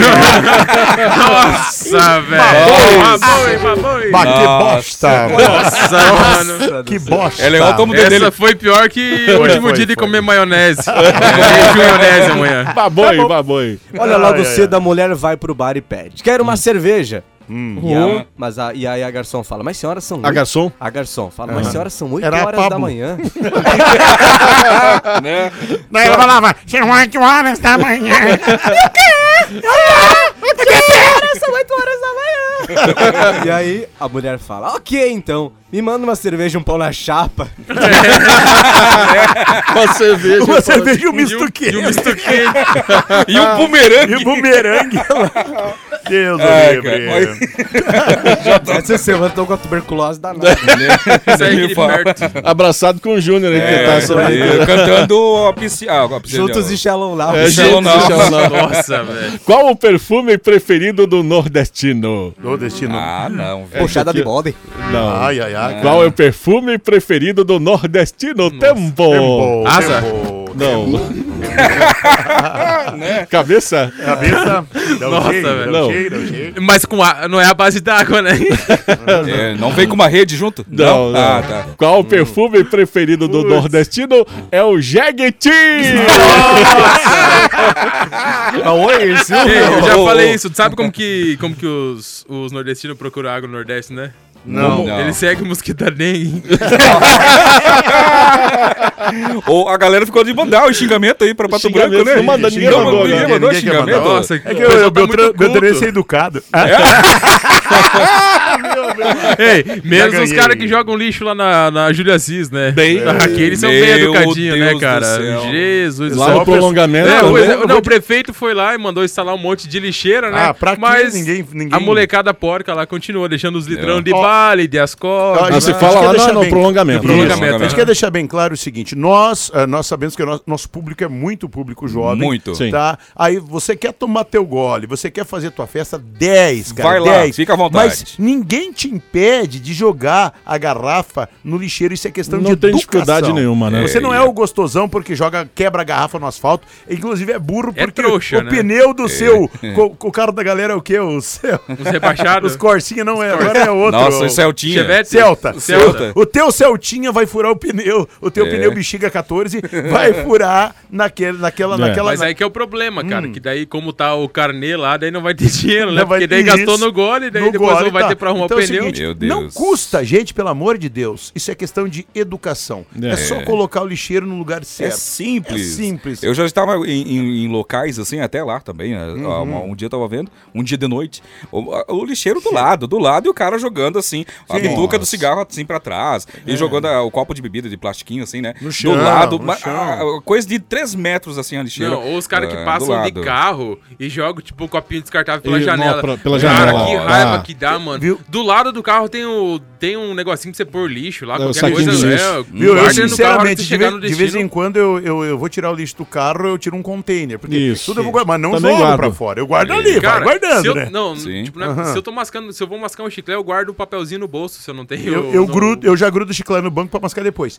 Nossa, velho. Maboi, maboi. Bah, que Nossa. bosta. Nossa, mano. Que bosta. É legal como o Essa dele. foi pior que o último foi, dia de foi. comer maionese. Comer maionese amanhã. Mas boi, mas boi. Olha, logo Ai, ai, cedo a mulher vai pro bar e pede. Quero uma cerveja. Hum. E, a, mas a, e aí a garçom fala, mas senhora são A oito. garçom? A garçom fala, mas senhora são oito Era a horas da Pablo. manhã. Né? Daí ela falava, são oito horas da manhã. São oito horas da manhã. E aí a mulher fala, ok então, me manda uma cerveja e um pão na chapa. Uma cerveja. Uma cerveja e um misto E um quente. misto quente. E um bumerangue. E bumerangue. Deus Ai, o livre. Essa semana eu tô com a tuberculose danada. Isso aí de perto. Abraçado com o Júnior, hein? que É, tá essa- eu cantando a piscina. Ah, a piscina Juntos de- e Shallow Now. É, Shallow gente, Now. Shallow Now. Nossa, velho. Qual o perfume preferido do nordestino? Do destino. Ah, não. velho. Puxada de bode. Não. Ai, ai, ai. Qual é o perfume preferido do nordestino? Tempo. Tempo, Asa. tempo. Não. Cabeça? Cabeça. Dá um Nossa, cheiro, velho. dá um Não. cheiro, dá um cheiro. Mas com a, não é a base d'água, né? É, não vem com uma rede junto? Não, não. Ah, tá. Qual o perfume preferido do nordestino? É o Jequiti! Oi, Silvio. Ei, eu já Ô, ô, falei ô. isso. Tu sabe como que, como que os, os nordestinos procuram água no Nordeste, né? Não. Não. Eles seguem o mosquito dengue. Ou a galera ficou de mandar o xingamento aí pra Pato Xingamento, Branco, né? não manda, ninguém Não, mandou, ninguém né? mandou Ninguém quer xingamento. mandar. Nossa, É que o pessoal eu, tá meu, muito tra- meu culto. interesse é educado. Ei, menos os ganhei. caras que jogam lixo lá na, na Júlia Assis, né? Bem- Aqueles são Meu bem educadinhos, né, Deus cara? do céu. Jesus do Lá céu. no prolongamento. É, né? pois é, não, o prefeito foi lá e mandou instalar um monte de lixeira, né? Ah, pra quê? Mas Ninguém- ninguém- a molecada porca lá continua deixando os litrão É. de Ó. bale, de ascot. Ó, Não, você A gente fala quer lá deixar no, no bem- prolongamento. no prolongamento, A gente né? quer deixar bem claro o seguinte: nós, ah, nós sabemos que o nosso, nosso público é muito público jovem. Muito. Sim. Tá? Aí você quer tomar teu gole, você quer fazer tua festa dez, cara. Vai lá, dez. fica à vontade. Mas ninguém te impede de jogar a garrafa no lixeiro. Isso é questão Não de tem educação. dificuldade nenhuma, né? Você não é o gostosão porque joga, quebra a garrafa no asfalto. Inclusive é burro É porque trouxa, o né? pneu do seu. co- O carro da galera é o quê? O seu. Os rebaixados. Os Corsinha não é, agora é outro. Nossa, isso é o Tinha. Chevette. Celta. O Celta. O teu Celtinha vai furar o pneu. O teu É. pneu bexiga catorze vai furar naquele, naquela, É. naquela. Mas aí que é o problema, cara. Que daí, como tá o carnê lá, daí não vai ter dinheiro, né? Não vai Porque daí ter gastou isso. no gole, daí No depois gole, não vai tá. ter pra arrumar Então o é o pneu. seguinte, Meu Deus. não custa, gente, pelo amor de Deus. Isso é questão de educação. É, É. só colocar o lixeiro no lugar É certo. simples. É simples. Eu já estava em, em- em locais assim, até lá também. né? Uhum. Um, um dia eu tava vendo, um dia de noite, o, a- o lixeiro do lado, do lado, e o cara jogando assim, a Sim. bituca do Nossa. cigarro assim pra trás, e jogando a- o copo de bebida de plastiquinho assim, né? No chão, do lado, no ma- chão. a- a coisa de três metros assim a lixeira. Não, ou os caras que ah, do passam de lado. carro e jogam, tipo, um copinho descartável pela E- janela. não, pra- pela Cara, janela. que Ah. raiva que dá, mano. Viu, Viu? Do lado do carro tem, o, tem um negocinho pra você pôr lixo lá, É, o qualquer saquinho coisa. de lixo. É, Viu? Eu, guarda ele no carro, a hora que sinceramente, você de chegar vez, no de vez destino. em quando eu, eu, eu vou tirar o lixo do carro, eu tiro um container. Porque Isso. tudo eu vou guardar, mas não Também jogo guardo. pra fora. Eu guardo ali, Cara, vai guardando, se eu, né? Não, Sim. tipo, né, Aham. se eu tô mascando, se eu vou mascar um chiclete, eu guardo o papelzinho no bolso, se eu não tenho... Eu, eu, não- grudo, eu já grudo o chiclete no banco pra mascar depois.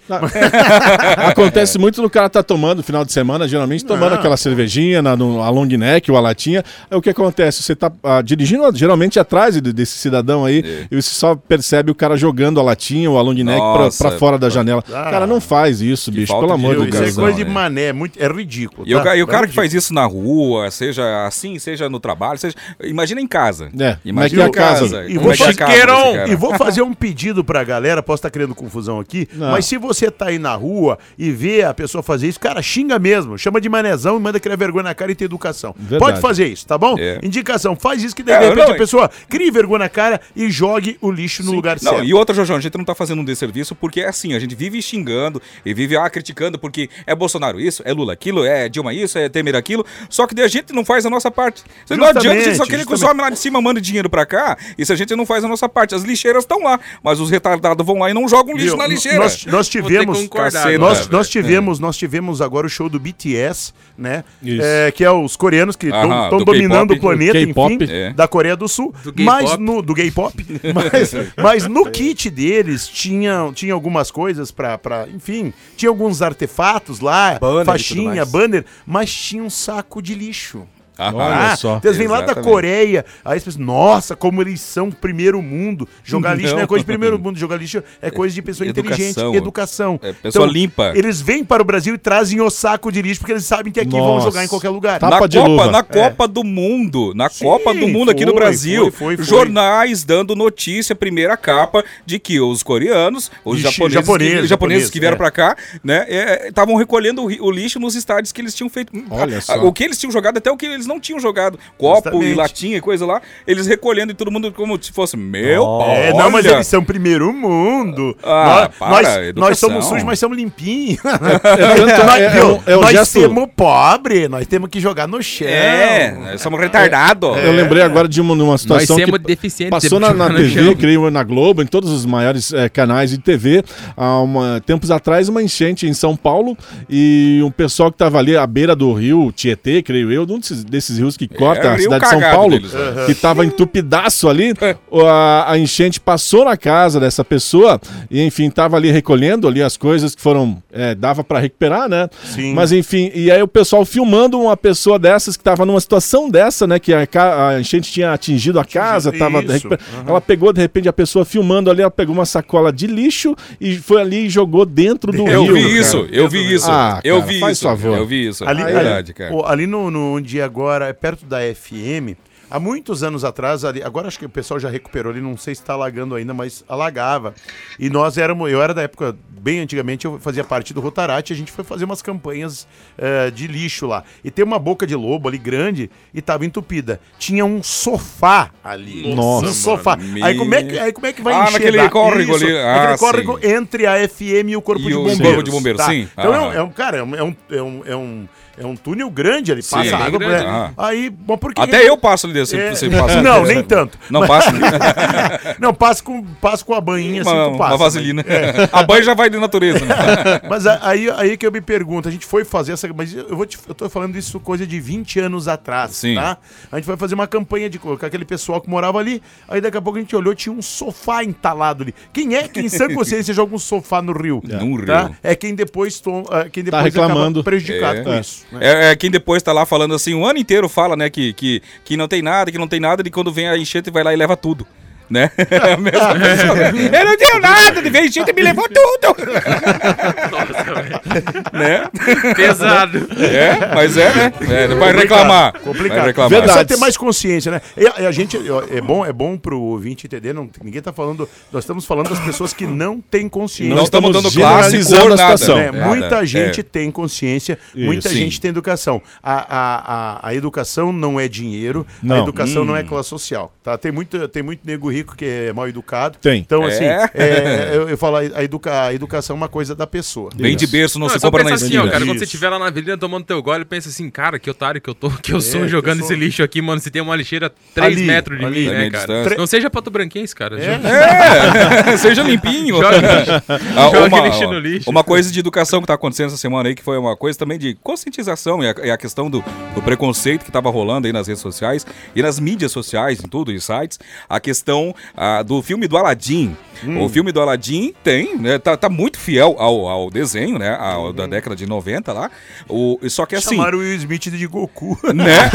Acontece muito no cara tá tomando no final de semana, geralmente tomando Ah. aquela cervejinha, na, no, a long neck ou a latinha. Aí o que acontece? Você tá ah, dirigindo geralmente atrás de- desse cidadão aí e você só percebe o cara jogando a latinha ou a long neck pra, Nossa. pra fora da janela. Ah. Cara, não faz isso, bicho, falta pelo de amor de Isso é Deus. coisa de né? mané, é, muito, é ridículo. E, o, tá? ca- e o É cara que ridículo. faz isso na rua, seja assim, seja no trabalho, seja. Imagina em casa. É, Imagina como é em que é a casa? casa. E Como vou, é que é a casa chiqueirão, desse cara? e vou fazer um pedido pra galera, posso estar criando confusão aqui, Não. mas se você tá aí na rua e vê a pessoa fazer isso, cara, xinga mesmo, chama de manezão e manda criar vergonha na cara e ter educação. Verdade. Pode fazer isso, tá bom? É. Indicação, faz isso que daí, É, de repente não, a pessoa crie vergonha na cara e jogue o lixo no lugar Não, certo. e outra, Jojão, a gente não tá fazendo um desserviço porque é assim, a gente vive xingando e vive ah, criticando porque é Bolsonaro isso, é Lula aquilo, é Dilma isso, é Temer aquilo, só que daí a gente não faz a nossa parte. Você não adianta, a gente só querer que os justamente. homens lá de cima mandem dinheiro pra cá e se a gente não faz a nossa parte. As lixeiras estão lá, mas os retardados vão lá e não jogam lixo Viu? na lixeira. Nós, nós Vou ter que tivemos, concordar Caceta, nós, velho. nós tivemos, nós tivemos agora o show do B T S, né? Isso. É, que é os coreanos que Aham, estão do dominando K-pop, o planeta, do K-pop. enfim, É. da Coreia do Sul, Do gay mas pop. no do gay pop, mas, mas no kit deles tinha, tinha algumas coisas pra, pra, enfim, tinha alguns artefatos lá, Banner e tudo faixinha, mais. banner, mas tinha um saco de lixo. Aham. Olha só. Eles vêm lá da Exatamente. Coreia, aí eles pensam, nossa, como eles são primeiro mundo. Jogar lixo não é Não. coisa de primeiro mundo, jogar lixo é coisa de pessoa Educação. inteligente, educação. É, pessoa limpa. Eles vêm para o Brasil e trazem o saco de lixo, porque eles sabem que aqui vão Nossa. jogar em qualquer lugar. Tá. Na Tapa de Copa, luva. na Copa do Mundo, na Sim, Copa do Mundo aqui no foi, Brasil, foi, foi, foi. jornais dando notícia, primeira capa, de que os coreanos, os Ixi, japoneses, japoneses, que, japoneses que vieram japoneses, pra cá, né, estavam recolhendo o, ri- o lixo nos estádios que eles tinham feito. Olha A- só. O que eles tinham jogado, até o que eles não tinham jogado, copo Justamente. e latinha e coisa lá, eles recolhendo e todo mundo como se fosse, meu, É, não, mas olha. eles são primeiro mundo. Ah, nós, para, nós, nós educação. somos sujos, mas somos limpinhos. tanto- nós é- é viu? um- é um nós gesto- temos pobre, nós temos que jogar no chão. É, nós somos retardados. Eu lembrei agora de uma, numa situação Nós somos que deficientes, passou temos na, que na jogar no T V, chão. creio na Globo, em todos os maiores eh, canais de T V, há uma, tempos atrás uma enchente em São Paulo e um pessoal que estava ali à beira do rio Tietê, creio eu, um desses, desses rios que corta a rio cidade de São cagado Paulo, deles, né? que estava entupidaço ali, a, a enchente passou na casa dessa pessoa e enfim, estava ali recolhendo ali as coisas que foram, eh, dava para recuperar, né? Sim. Mas enfim, e aí o pessoal filmando uma pessoa dessas que estava numa situação dessa, né, que a, ca- a enchente tinha atingido a casa, tava isso. recuper- Aham. ela pegou de repente a pessoa filmando ali, ela pegou uma sacola de lixo e foi ali e jogou dentro do Eu rio. vi cara. isso, eu vi isso, Ah, eu cara, vi faz isso, favor. eu vi isso. Ali, é verdade, cara. o- ali no, no onde agora, é perto da F M, há muitos anos atrás, ali, agora acho que o pessoal já recuperou ali, não sei se está alagando ainda, mas alagava. E nós éramos, eu era da época, bem antigamente, eu fazia parte do Rotarate, a gente foi fazer umas campanhas eh, de lixo lá. E tem uma boca de lobo ali grande e tava entupida. Tinha um sofá ali. Nossa, um sofá. mano, Aí como, é que, aí como é que vai Ah, encher? naquele da- córrego Isso, ali. naquele Ah, córrego sim. entre a F M e o Corpo E de o Bombeiros. Corpo de Bombeiros, tá? sim. Então é um, Aham. é um- cara, é um, é um, é um, é um, é um túnel grande ali, Sim, passa bem água. grande. né? Aham. Aí, bom, porque Até eu passo ali desse, É. você passa. Não, nem tanto. Não Mas- passa? Não, passa com, passa com a banhinha assim, uma, tu passa. uma vaselina. É. A banha já vai de natureza, né? Mas a- aí, aí que eu me pergunto, a gente foi fazer essa. Mas eu, vou te, eu tô falando isso coisa de vinte anos atrás, Sim. tá? A gente foi fazer uma campanha de com aquele pessoal que morava ali. Aí daqui a pouco a gente olhou, tinha um sofá entalado ali. Quem é que em sã consciência joga um sofá no rio? No tá? rio. É quem depois, tom, ah, quem depois reclamando. acaba prejudicado É. com isso. né? É, é quem depois tá lá falando assim, o ano inteiro fala, né, que, que, que não tem nada, que não tem nada, e quando vem a enchente vai lá e leva tudo. Né? É a mesma pessoa. Eu não tenho nada, de vez em quando me levou tudo. Né? Pesado. É, mas é, né? É, vai reclamar. Complicado. Vai reclamar. Precisa Verdade. ter mais consciência, né? E a, e a gente, ó, é bom, é bom pro ouvinte entender, não, ninguém tá falando, nós estamos falando das pessoas que não têm consciência. Não estamos dando classe, generalizando cor, a nada. situação. É, Nada. muita gente É. tem consciência, Isso, muita sim. gente tem educação. A, a, a, a educação não é dinheiro, Não. a educação Hum. não é classe social. Tá? Tem, muito, tem muito nego rico que é mal educado. Tem. Então, assim, É. é, eu, eu falo, a, educa, a educação é uma coisa da pessoa. Bem de berço, não, Não, se é só compra na pensa assim, esquina. ó, cara, quando você Isso. estiver lá na avenida tomando teu gole, pensa assim, cara, que otário que eu tô, que eu sou É, jogando eu sou- esse lixo aqui, mano, se tem uma lixeira a três Ali, metros de ali, mim, da né, minha cara? distância. Não seja pato branquense, cara. É. joga- É, seja limpinho. Joga- Ah, joga uma, lixo no lixo. uma coisa de educação que tá acontecendo essa semana aí, que foi uma coisa também de conscientização, e a, e a questão do, do preconceito que tava rolando aí nas redes sociais e nas mídias sociais, em tudo, em sites, a questão ah, do filme do Aladdin. Hum. O filme do Aladdin tem, né, tá, tá muito fiel ao, ao desenho, né, ao, da década de noventa lá, o, só que assim... Chamaram o Will Smith de Goku. Né?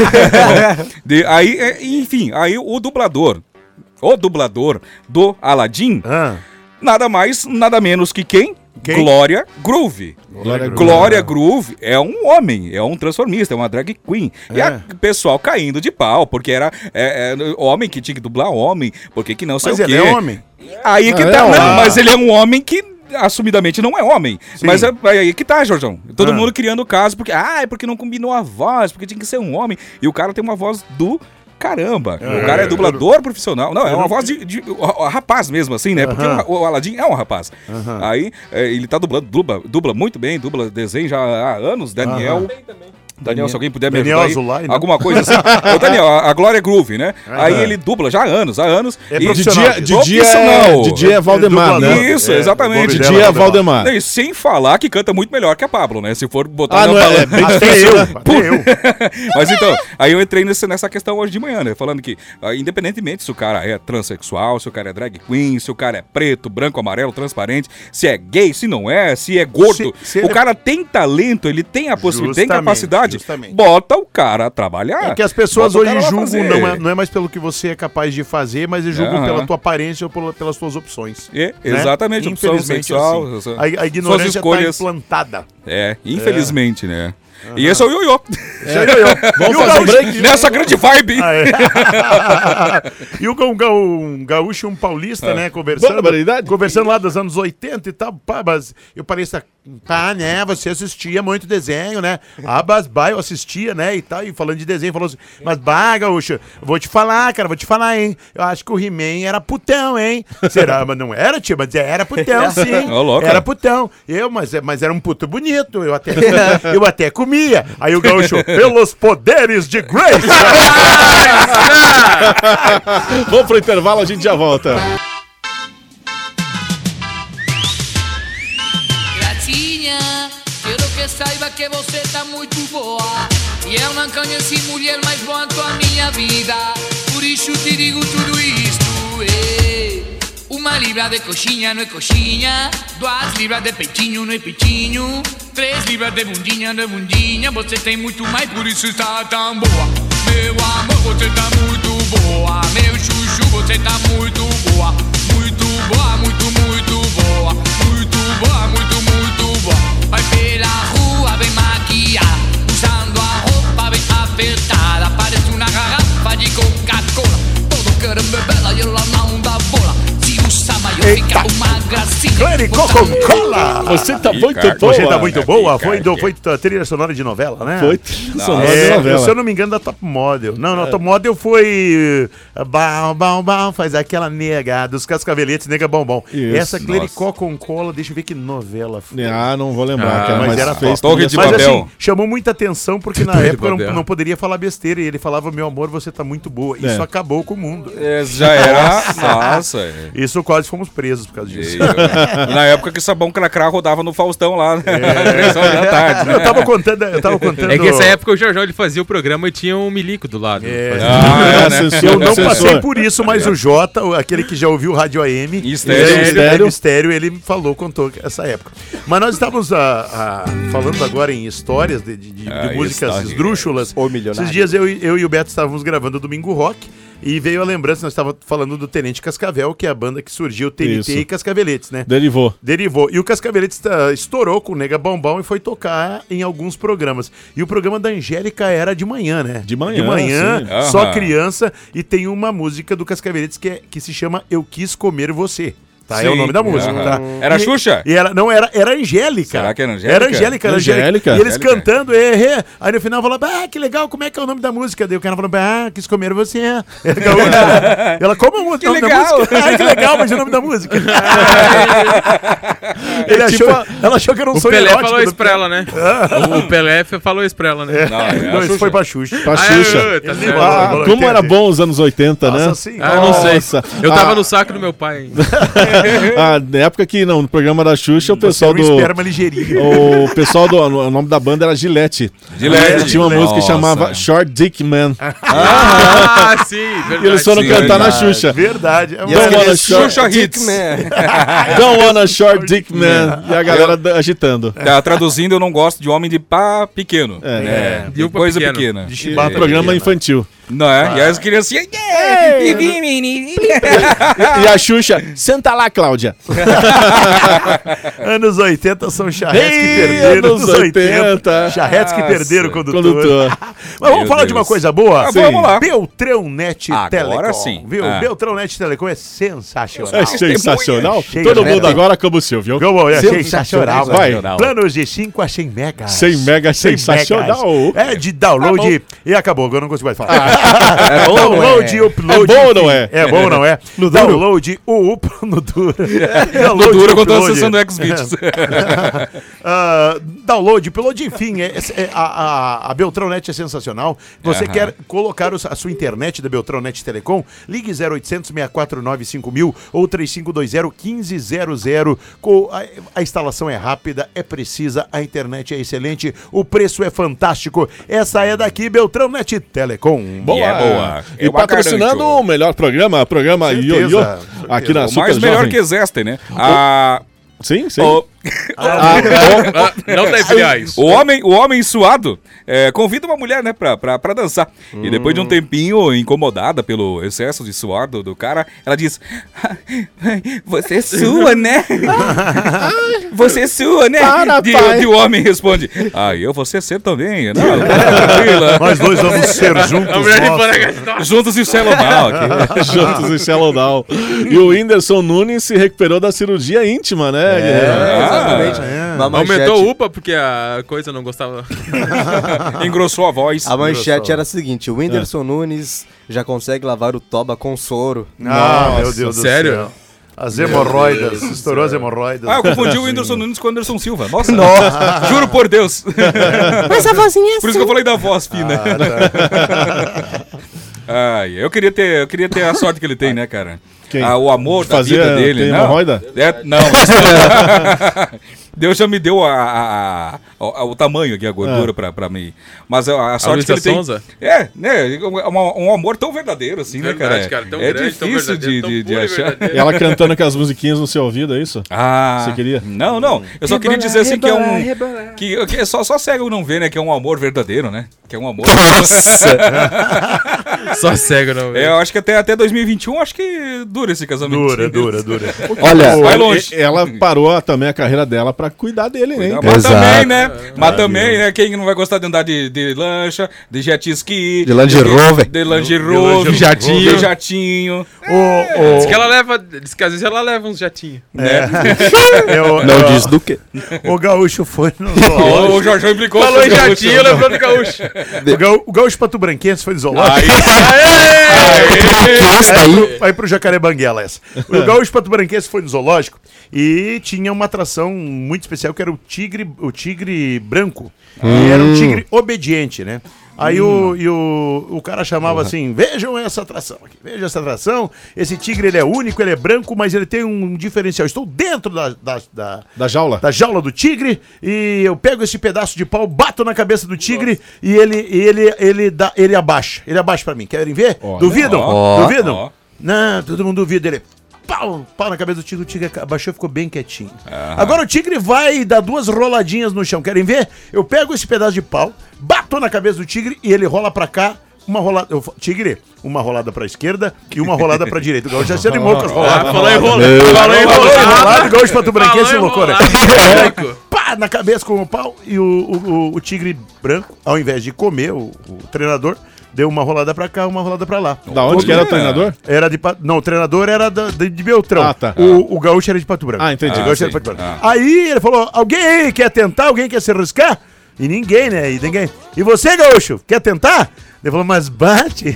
De- aí, é, enfim, aí o dublador, o dublador do Aladdin, Ah, nada mais, nada menos que quem? Quem? Glória Groove. Glória Glória Groove é um homem, é um transformista, é uma drag queen. E É. o pessoal caindo de pau, porque era é, é, homem que tinha que dublar homem, porque que não sei mas o ele quê. é homem. Aí que Ah, tá, é não, homem. mas ele é um homem que assumidamente não é homem. Sim. Mas é, é aí que tá, Jorjão. Todo Ah. mundo criando caso, porque, ah, é porque não combinou a voz, porque tinha que ser um homem. E o cara tem uma voz do caramba. o cara é dublador profissional. Não, é uma voz de, de- o- o rapaz mesmo, assim, né? Porque Aham. o, o Aladdin é um rapaz. Aham. Aí é, ele tá dublando, dubla, dubla muito bem, dubla desenho já há anos. Daniel. Daniel, se alguém puder me Daniel ajudar aí, Azulay, né? alguma coisa assim. Ô, Daniel, a, a Glória Groove, né? Aí ele dubla já há anos, há anos. É e- De profissional. dia, de dia, é, Profissional. de dia é Valdemar, dublador. né? Isso, É, exatamente. o De nome dia é dela, Valdemar. E sem falar que canta muito melhor que a Pablo, né? Se for botar Ah, na não é, balança- é bem Até difícil, eu, né? até eu. Mas então, aí eu entrei nesse, nessa questão hoje de manhã, né? Falando que, ah, independentemente se o cara é transexual, se o cara é drag queen, se o cara é preto, branco, amarelo, transparente, se é gay, se não é, se é gordo, Se- se o ele- cara tem talento, ele tem a possibilidade, tem Justamente, capacidade, justamente. bota o cara a trabalhar. É que as pessoas Bota o hoje cara lá julgam, fazer. não é, não é mais pelo que você é capaz de fazer, mas eles julgam Aham. pela tua aparência ou pela- pelas tuas opções. É, né? exatamente, opção Infelizmente, sexual, assim. essa- A, a ignorância suas escolhas. está implantada. É, infelizmente, né? E esse é o Ioiô. É. Vamos E o fazer um gaúcho- break? Nessa grande vibe. Ah, é. E o ga- um, ga- um gaúcho e um paulista, né, conversando. Barbaridade. Conversando lá dos anos oitenta e tal. Pá, mas eu parecia. Pá, né? Você assistia muito desenho, né? Ah, mas bah, eu assistia, né? E tal. E falando de desenho, falou assim: mas bah, gaúcho, vou te falar, cara, vou te falar, hein? Eu acho que o He-Man era putão, hein? Será? Mas não era, tia, mas era putão, sim. Ô, louco. Era putão. Eu, mas, mas era um puto bonito. Eu até, eu até comia. Aí o gaúcho, pelos poderes de Grace. Vamos pro intervalo, a gente já volta. Gatinha, quero que saiba que você tá muito boa. E eu não conheci mulher mais boa em tua minha vida. Por isso te digo tudo isto. É. Uma libra de coxinha não é coxinha. Duas libras de peitinho não é peitinho. Três libras de bundinha não é bundinha. Você tem muito mais, por isso está tão boa. Meu amor, você tá muito boa. Meu chuchu, você tá muito boa. Muito boa, muito, muito boa. Muito boa, muito, muito boa. Vai pela rua bem maquiada, usando a roupa bem apertada. Parece uma garrafa de Coca-Cola. Todo querem bebê-la e ela não dá bola. Se usa maior, fica uma gracinha. Clary Coca-Cola! Você tá Ih, muito cara, boa. Você tá muito É, boa? pica, Foi, do, pica. foi a trilha sonora de novela, né? Foi trilha sonora de É, novela. se eu não me engano, da Top Model. Não, não, a Top Model foi. uh, Bam, bam, bam, faz aquela nega dos Cascaveletes, nega bombom. Isso, Essa Clericó nossa. com cola, deixa eu ver que novela foi. Ah, não vou lembrar, Ah, cara, mas mas, era fez Torre trilha de Mas sonora. Babel. assim, chamou muita atenção porque na Torre de época eu não, Babel. não poderia falar besteira. E ele falava, meu amor, você tá muito boa. É. Isso acabou com o mundo. É, já era. Nossa. é. Isso quase fomos presos por causa disso. E, na época que Sabão Cracrá rodava no Faustão lá, né? Três horas da tarde, né? Eu tava contando, eu tava contando. É que nessa época o Jorjão ele fazia o programa e tinha um milico do lado. É. Fazia- Ah, É, né? censura, Eu não censura. passei por isso, mas o Jota, o- aquele que já ouviu o Rádio A M, E estéreo. ele- ele- Estéreo. ele- estéreo, ele falou, contou essa época. Mas nós estávamos ah, ah, falando agora em histórias de, de- de Ah, músicas história. esdrúxulas. Ou milionário. Esses dias eu, e- eu e o Beto estávamos gravando o Domingo Rock e veio a lembrança, nós estávamos falando do Tenente Cascavel, que é a banda que surgiu, T N T Isso. e Cascaveletes, né? Derivou. Derivou. E o Cascaveletes tá, estourou com o Nega Bombom e foi tocar em alguns programas. E o programa da Angélica era de manhã, né? De manhã, De manhã, sim. só Aham. criança. E tem uma música do Cascaveletes que, é, que se chama Eu Quis Comer Você. tá? Sim. É o nome da música, Aham. tá? Era E- Xuxa? E era, não, era, era Angélica. Será que era Angélica? Era Angélica, era Angélica. Angélica. E eles Angélica. cantando, e, e, aí no final falava, ah, que legal, como é que é o nome da música? Daí o cara falou, ah, quis comer você. Ela, como é o nome Que da legal. música? Ah, que legal, mas é o nome da música. Ele É achou, tipo a- ela achou que era um O sonho Pelé erótico falou do- isso pra ela, né? O Pelé falou isso pra ela, né? É. Não, é a Não, isso Xuxa. foi pra Xuxa. Pra Ah, Xuxa. é, tá certo. Ah, Falou como que era é. bom os anos oitenta, né? Nossa senhora. Ah, não sei. Nossa. Eu tava Ah, no saco do meu pai ainda. ah, na época que não, no programa da Xuxa, o pessoal Você era do. um esperma ligeirinho. O pessoal do. O nome da banda era Gillette. Gillette. Tinha uma música que Nossa. chamava Short Dick Man. Ah, sim, verdade. E eles foram sim, cantar na verdade. Xuxa. Verdade. É Don't wanna short, Xuxa Hits. don't wanna short dick man. E a galera da- agitando. Tá, traduzindo, eu não gosto de homem de pá pequeno. É, né? De De upa coisa pequeno. pequena. De chibata Programa pequena. infantil. Não é? E aí as criancinhas. E a Xuxa, senta lá, Cláudia. Anos oitenta são charretes que Ei, perderam. anos oitenta. Charretes que Nossa. perderam o condutor. Condutor. Mas vamos Meu falar de uma Deus. coisa boa? Ah, vamos lá. Beltrão Net Agora Telecom. sim. Viu? Ah. Beltrão Net Telecom é sensacional. É sensacional. Cheio Todo de mundo rap. agora como o Silvio. Como é Sensacional. sensacional. Vai. Planos de cinco a cem megas. cem megas, cem sensacional. megas. É de download. e acabou, agora eu não consigo mais falar. É bom, não download é? e upload. É bom ou não enfim. é? É bom ou não é? No duro? Download o up no duro. No duro, quando eu tô upload. acessando o Xvideos. Ah, download, upload, enfim, é, é- a, a, a Beltrão.net é sensacional. Você Aham. quer colocar os- a sua internet da Beltrão.net Telecom? Ligue zero oitocentos, seis quatro nove, cinco mil ou três cinco dois zero, um cinco zero zero. Co- A, a instalação é rápida, é precisa, a internet é excelente, o preço é fantástico. Essa é daqui, Beltrão.net Telecom. Boa. E é boa. E Eu patrocinando garanto. o melhor programa, programa Certeza, Ioiô, certeza. aqui na O Super mais melhor Jovem. que existe, né? A... Sim, sim. O... Ah, Ah, não tem filiais. O homem, o homem suado é, convida uma mulher, né, pra, pra, pra dançar. E depois de um tempinho, incomodada pelo excesso de suor do, do cara, ela diz: você sua, né? Você sua, né? Para, de, pai. de o homem responde: ah, eu vou ser ser também. Não, tranquila. Nós dois vamos ser juntos. A mulher de nossa. Paraguai. Juntos e Shallow Now aqui. Juntos e Shallow Down. E o Whindersson Nunes se recuperou da cirurgia íntima, né? É, exatamente. é. Uma manchete- Aumentou o UPA porque a coisa não gostava. Engrossou a voz. A manchete era a seguinte: o Whindersson Nunes já consegue lavar o toba com soro. Ah, meu Nossa, Deus do sério? céu. As hemorroidas, estourou as hemorroidas. Ah, eu confundi o Whindersson Nunes com o Anderson Silva. Nossa. Juro por Deus. Mas a vozinha é Por isso que eu falei da voz fina. Ai, eu queria ter, eu queria ter a sorte que ele tem, né, cara? Quem? Ah, o amor De da fazer, vida dele, tem não. hemorroida? É, não. Deus já me deu a, a- a- a- o tamanho aqui, a gordura Ah. pra, pra mim. Mas a, a sorte que Luísa ele Sonza? tem... É, né? Um, um amor tão verdadeiro assim, Verdade, né, cara? cara, tão é grande, tão difícil verdadeiro, de, tão de, de puro e achar. verdadeiro. E ela cantando com as musiquinhas no seu ouvido, é isso? Ah, Você queria? Não, não. Eu só queria dizer assim que é um. Que, que é só, só cego não vê, né? Que é um amor verdadeiro, né? Que é um amor. Só cego, não. É, eu acho que até, até dois mil e vinte e um, acho que dura esse casamento. Dura, dura, dura. Olha, Vai Ele- longe. Ela parou a- também a carreira dela pra cuidar dele, né? Mas Exato. também, né? Mas também, né? Quem não vai gostar de andar de, de lancha, de jet ski, De Land Rover. de Land Rover, De jatinho. de jatinho. O, Diz que ela leva. Diz que às vezes ela leva uns jatinhos. Né? eu, não eu- diz do quê? O gaúcho foi no Ó, zoológico. o Jorjão implicou. Falou em com o gaúcho. jatinho, lembrou do gaúcho. O, gaú- o gaúcho Pato Branquense foi no zoológico. Aí, Essa Vai aí. pro, vai pro Jacaré Banguela essa. O gaúcho Pato Branquense foi no zoológico e tinha uma atração muito especial que era o tigre, o tigre branco. E era um tigre obediente, né? Aí o, e o, o cara chamava assim, vejam essa atração aqui, vejam essa atração, esse tigre ele é único, ele é branco, mas ele tem um diferencial, estou dentro da, da, da, Da jaula. da jaula do tigre e eu pego esse pedaço de pau, bato na cabeça do tigre e ele, e ele, ele, dá, ele abaixa, ele abaixa pra mim, querem ver? Olha. Duvidam? Ó, Duvidam? ó. Não, todo mundo duvida, ele... Pau, pau na cabeça do tigre, o tigre abaixou e ficou bem quietinho. Agora o tigre vai dar duas roladinhas no chão. Querem ver? Eu pego esse pedaço de pau, bato na cabeça do tigre e ele rola pra cá. Uma rolada. Eu, fa- tigre, uma rolada pra esquerda e uma rolada pra direita. O gaúcho já se animou com as roladas. Falou em rola. Falou Falou em em rola. rolado, o gaúcho Pato Branquense Falou em loucura. rolado. Pá, na cabeça com o pau e o, o, o- o tigre branco, ao invés de comer, o, o treinador Deu uma rolada pra cá, uma rolada pra lá. Da onde que era o treinador? Era de... Pa- Não, o treinador era da- de, de Beltrão. Ah, tá. O, o Gaúcho era de Pato Branco. Ah, entendi. O Gaúcho Ah, era de Pato Branco. ah. Aí ele falou, alguém aí quer tentar? Alguém quer se arriscar? E ninguém, né? E ninguém. E você, Gaúcho, quer tentar? Ele falou, mas bate.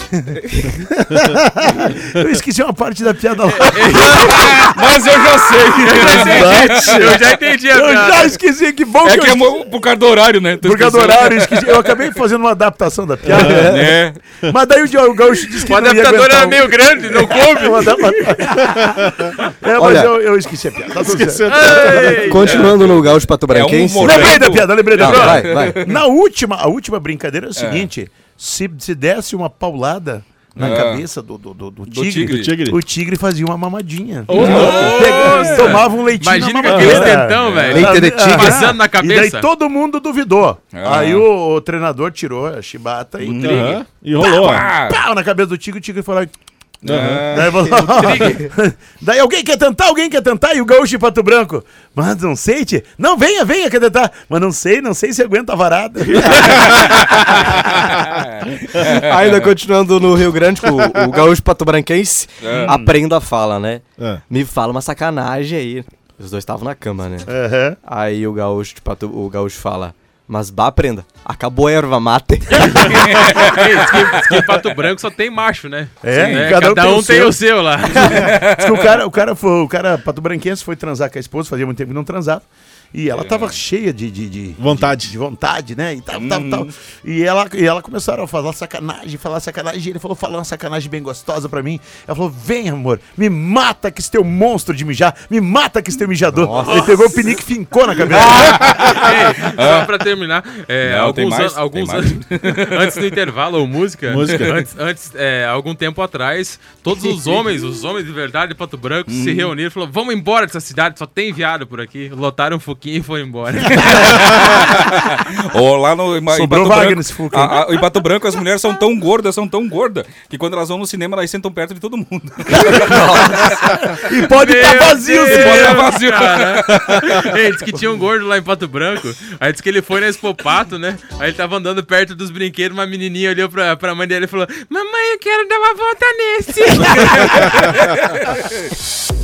Eu esqueci uma parte da piada lá. Mas eu já sei. Bate. Eu já entendi a Eu piada. já esqueci, que bom É que, que eu é mo- por causa do horário, né? Tu Por causa do esqueceu. horário, eu esqueci. Eu acabei fazendo uma adaptação da piada. É. Mas daí o Ga- o Gaúcho disse que O não ia adaptador aguentar era o- meio grande, não coube. O adaptador- É, mas Olha- eu, eu esqueci a piada. Tá tudo Esqueceu. certo. Ei, Continuando no gaúcho patobranquense. É um Lembrei da piada, lembrei da Não, piada. vai, vai. Na última, a última brincadeira é o seguinte: se, se desse uma paulada na É. cabeça do, do, do, do tigre, tigre. Do tigre. o tigre fazia uma mamadinha. Nossa! Pega- tomava um leitinho Imagina na com aquele mamadeira. dentão, velho. Leite de tigre. Passando na E daí cabeça. todo mundo duvidou. Ah. Aí o, o treinador tirou a chibata e Aham. E rolou. ó. Ah, pau na cabeça do tigre, o tigre falou. ah. Daí, falou, daí alguém quer tentar, alguém quer tentar, e o Gaúcho de Pato Branco. Mas não sei, tia. Não, venha, venha, quer tentar. Mas não sei, não sei se aguenta a varada. Ainda continuando no Rio Grande com o, o gaúcho patobranquense, É. aprenda a fala, né? É. Me fala uma sacanagem aí. Os dois estavam na cama, né? Aham. Aí o gaúcho, de pato, o gaúcho fala, mas bah, prenda, acabou a erva mate. Ei, diz que, diz que em Pato Branco só tem macho, né? É, Sim, cada cada, um tem um o tem seu. o seu lá. Diz que o cara, o cara, foi, o cara Pato Branquense foi transar com a esposa, fazia muito tempo que não transava. E ela tava cheia de, de, de Vontade. de, de vontade, né? E tal, tal, tal. E ela, e ela começaram a falar sacanagem, falar sacanagem. E ele falou, fala uma sacanagem bem gostosa pra mim. Ela falou, vem, amor, me mata que esse teu monstro de mijar, me mata que esse teu mijador. Ele pegou o pinique e fincou na cabeça. Ei, só pra terminar, é, Não, tem alguns, mais, an- alguns tem anos antes do intervalo, ou música, Música. antes, antes é, algum tempo atrás, todos os homens, os homens de verdade de Pato Branco se reuniram e falaram, vamos embora dessa cidade, só tem viado por aqui. Lotaram um foquinho e foram embora. Ou lá no em Sobrou Pato vaga Branco, nesse Fulcro. a- a- em Pato Branco as mulheres são tão gordas, são tão gordas, que quando elas vão no cinema elas sentam perto de todo mundo. E pode estar Meu vazio, Deus, se pode pode tá vazio. cara. Ei, diz que tinha um gordo lá em Pato Branco. Aí disse que ele foi na Expopato, né? Aí ele tava andando perto dos brinquedos, uma menininha olhou pra, pra mãe dele e falou: mamãe, eu quero dar uma volta nesse.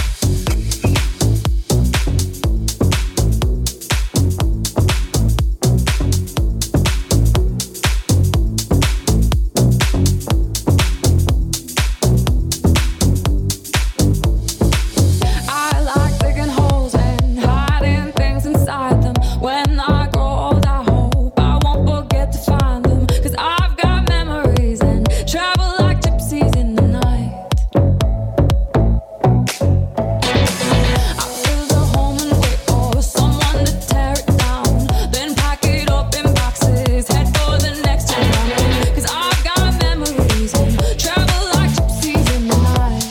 I like digging holes and hiding things inside them. When I grow old, I hope I won't forget to find them. 'Cause I've got memories and travel like gypsies in the night. I build a home and wait for someone to tear it down. Then pack it up in boxes, head for the next town. 'Cause I've got memories and travel like gypsies in the night.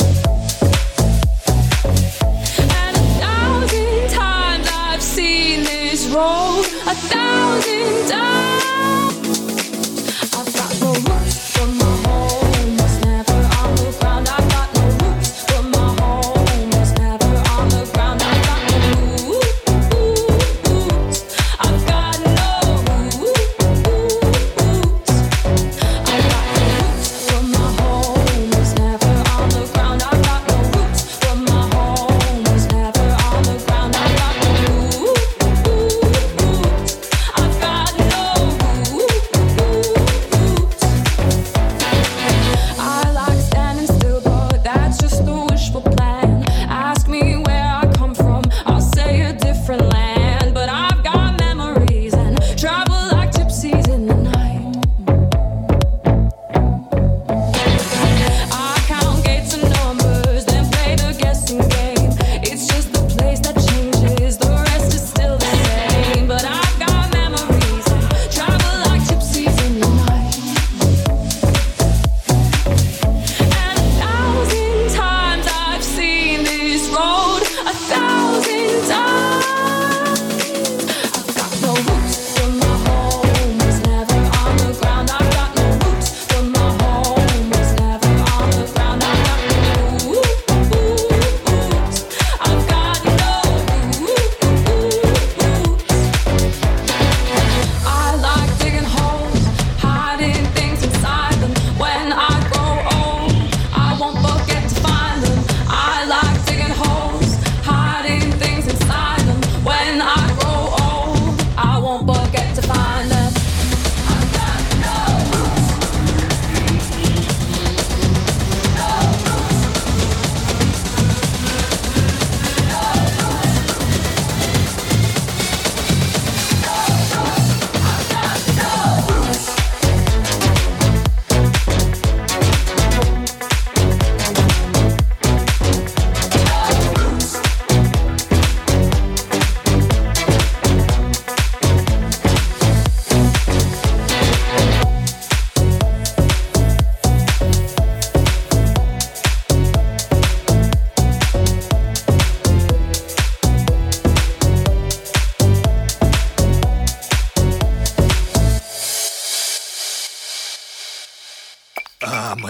And a thousand times I've seen this road, a thousand times. I've got no roots, but my home was never on the ground. I've got no roots, but my home was never on the ground. I've got no roots. I've got no roots. I've got no roots, but my home was never on the ground. I've got no roots, but my home was never on the ground. I've got no roots. I've got no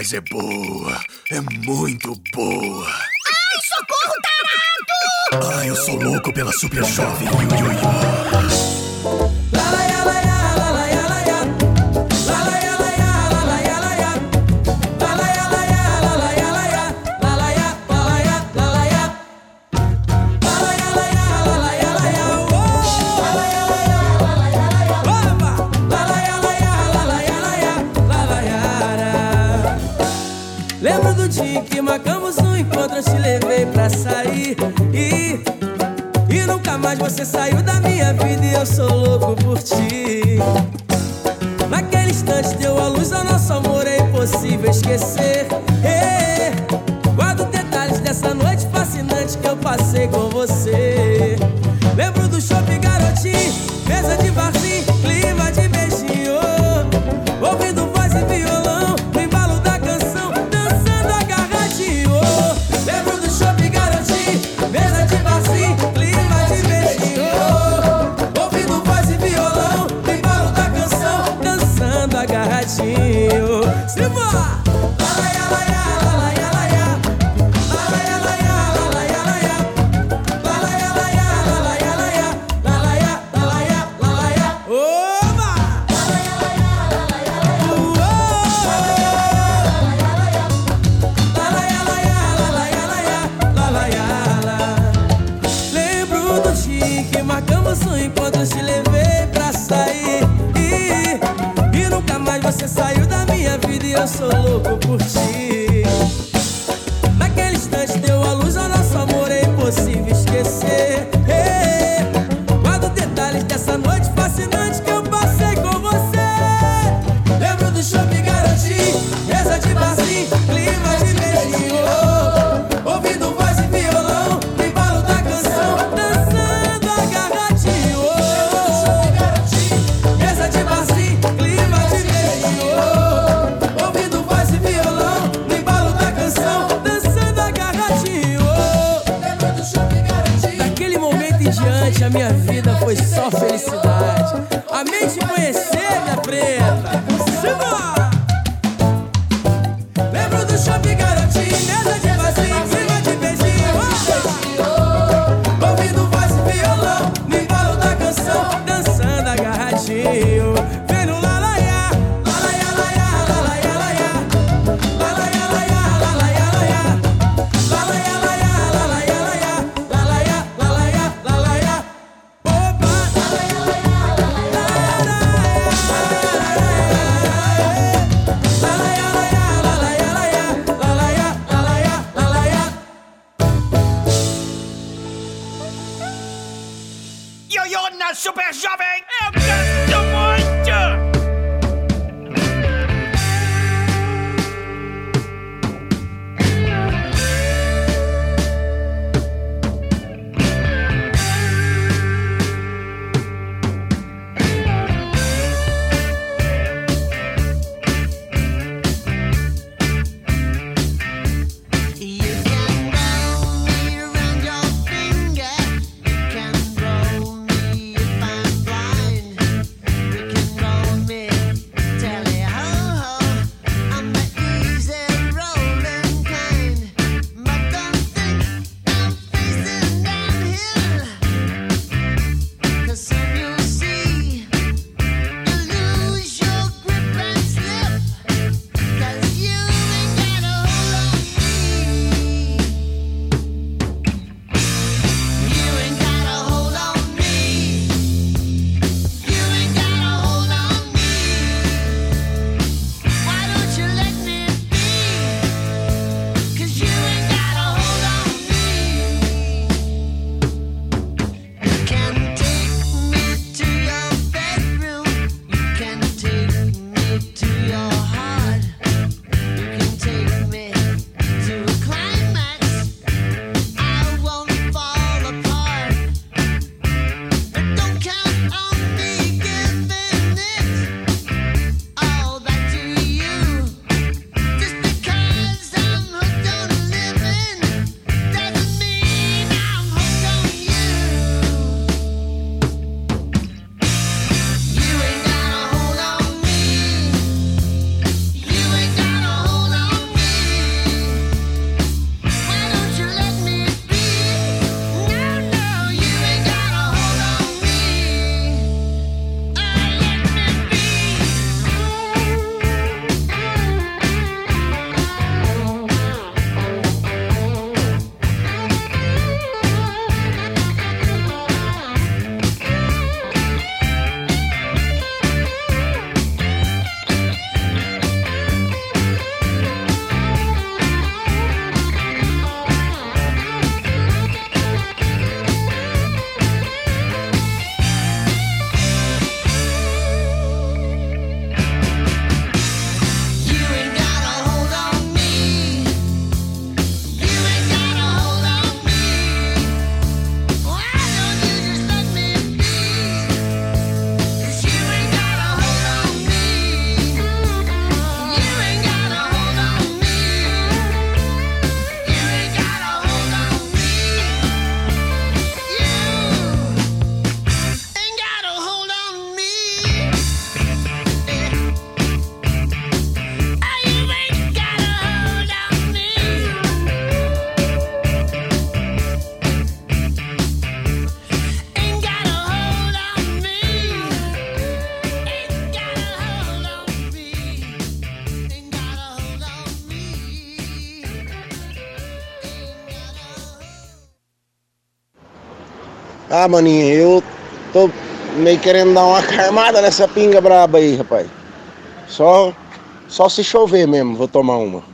Mas é boa, é muito boa. Ai, socorro, tarado! Ah, eu sou louco pela Super Jovem. Ui, ui, ui. Lembro do dia em que marcamos um encontro, eu te levei pra sair e, e nunca mais você saiu da minha vida e eu sou louco por ti. Naquele instante deu a luz ao nosso amor, é impossível esquecer. Hey, guardo detalhes dessa noite fascinante que eu passei com você. Lembro do shopping garotinho, mesa de barzinho, clima de beijinho, ouvindo voz e violão, no embalo da canção, dançando agarradinho. Lembro do shopping garotinho, mesa de barzinho, clima de beijinho, ouvindo voz e violão, no embalo da canção, dançando agarradinho. Simbora! Te levei pra sair e, e nunca mais você saiu da minha vida e eu sou louco por ti. Naquele instante deu a luz ao nosso amor, é impossível esquecer. Hey, guardo detalhes dessa noite fascinante que eu passei com você. Lembro do shopping garotinho, mesa de barzinho, clima de beijinho, ouvindo voz e violão, no embalo da canção, dançando agarradinho. A minha vida foi só felicidade. Amei te conhecer, minha preta. Simbora! Lembro do shopping garotinho, mesa de vazio, clima de beijinho, ouvindo voz e violão, no embalo da canção, dançando agarradinho. Vem no lalaiá, lalaiá, lalaiá, lalaiá, lalaiá, lalaiá, lalaiá, lalaiá, lalaiá, lalaiá, lalaiá, lalaiá, lalaiá, lalaiá, lalaiá. Ioiô na Super Jovem, eu canto muito! Finger, can roll me if I'm blind. Ah, maninho, eu tô meio querendo dar uma carmada nessa pinga braba aí, rapaz. Só, só se chover mesmo, vou tomar uma.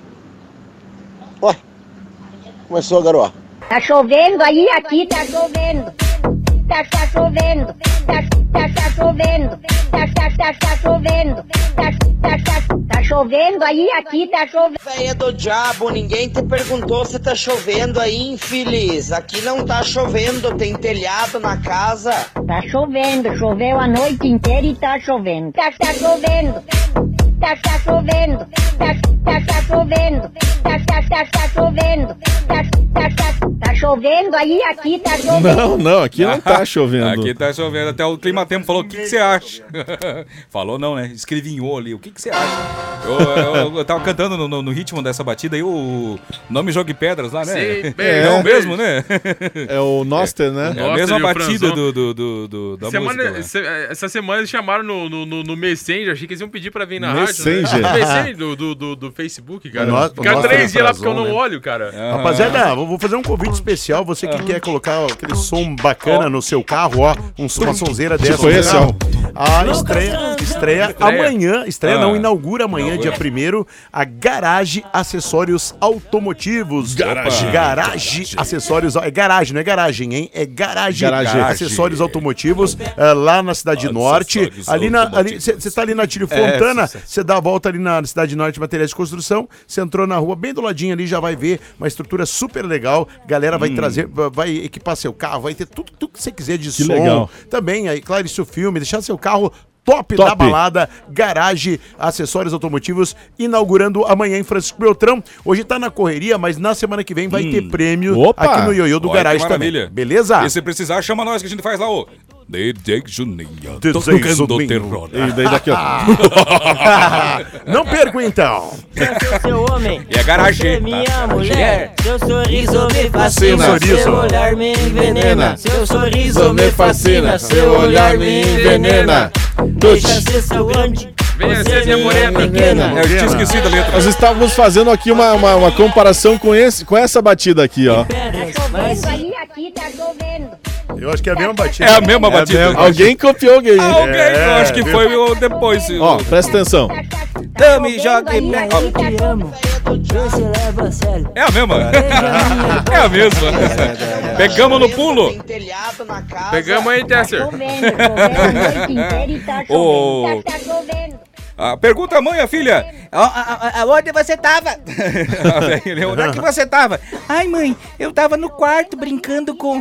Ué, começou a garoar. Tá chovendo aí, aqui tá chovendo. Tá, tá chovendo. Tá, tá, tá chovendo. Tá, tá, tá, tá chovendo. Tá, tá, tá, tá chovendo aí, aqui tá chovendo. Véia do diabo, ninguém te perguntou se tá chovendo aí, infeliz. Aqui não tá chovendo, tem telhado na casa. Tá chovendo, choveu a noite inteira e tá chovendo. Tá, tá chovendo. Tá, tá chovendo. Tá, tá, tá chovendo. Tá, tá, tá, tá chovendo. Tá, tá, tá, tá chovendo aí, aqui tá chovendo. Não, não, aqui não tá chovendo. Aqui tá chovendo. Até o Clima Tempo falou: o que que você acha? Falou não, né? Escrevinhou ali. O que que você acha? Eu, eu, eu tava cantando no, no, no ritmo dessa batida aí o nome Jogue Pedras lá, né? Sim, é, é o mesmo, né? É o Noster, né? É a mesma batida do, do, do, do, da semana, música. se, essa semana eles chamaram no, no, no, no Messenger. Achei que eles iam pedir pra vir na Messenger. rádio. Né? No Messenger do, do, do, do Facebook, cara. Nós- Ficar nós três dias lá porque eu Frazon, não né? olho, cara. Rapaziada, vou vou fazer um convite especial. Você que quer colocar aquele som bacana no seu carro, ó. Um, uma sonzeira dessa. Tipo no esse, carro. A estreia, estreia amanhã. Estreia Ah. não, inaugura amanhã, dia primeiro, a Garage Acessórios Automotivos. Garage. Opa. Garage Acessórios. É garagem, não é garagem, hein? É Garage, Garage. Acessórios Automotivos, eh, lá na Cidade Norte. Ali na. Você tá ali na Tílio Fontana, você dá a volta ali na Cidade Norte Materiais de Construção. Você entrou na rua, bem do ladinho ali, já vai ver uma estrutura super legal. Galera vai trazer, vai equipar seu carro, vai ter tudo, tudo que você quiser de Que som. legal. Também, aí, claro, isso filme, deixar seu carro top, Top. da balada. Garage Acessórios Automotivos, inaugurando amanhã em Francisco Beltrão. Hoje tá na correria, mas na semana que vem vai ter prêmio Opa. aqui no Ioiô do Olha que Garage maravilha. também. Beleza? E se precisar, chama nós que a gente faz lá, ô. D J Juninho. D J Tocando Juninho. terror. E daí daqui, ó. Não perco então. Eu sou seu homem. E a garagem. Você é minha mulher. Seu sorriso me Fascina. fascina. Seu olhar me envenena. Seu sorriso me fascina. Seu olhar me envenena. Deixa ser seu grande. Venha Você ser minha morena. pequena. Eu tinha esquecido a letra. Nós estávamos fazendo aqui uma, uma, uma comparação com, esse, com essa batida aqui, ó. Mas Aí, aqui tá chovendo. Eu acho que é a mesma batida. É a mesma batida. Alguém copiou alguém. Alguém, eu acho que É, foi o depois. Ó, presta atenção. Dame, jogue. eu te amo. Você leva a sério. É a mesma. É a mesma. Pegamos no pulo. Tem telhado na casa. Pegamos aí, Tesser. Chovendo, choveu a noite inteira e tá Ô. chovendo. Tá, tá chovendo. Ah, pergunta a mãe, a filha. Aonde você tava? Onde é que você tava? Ai, mãe, eu tava no quarto brincando com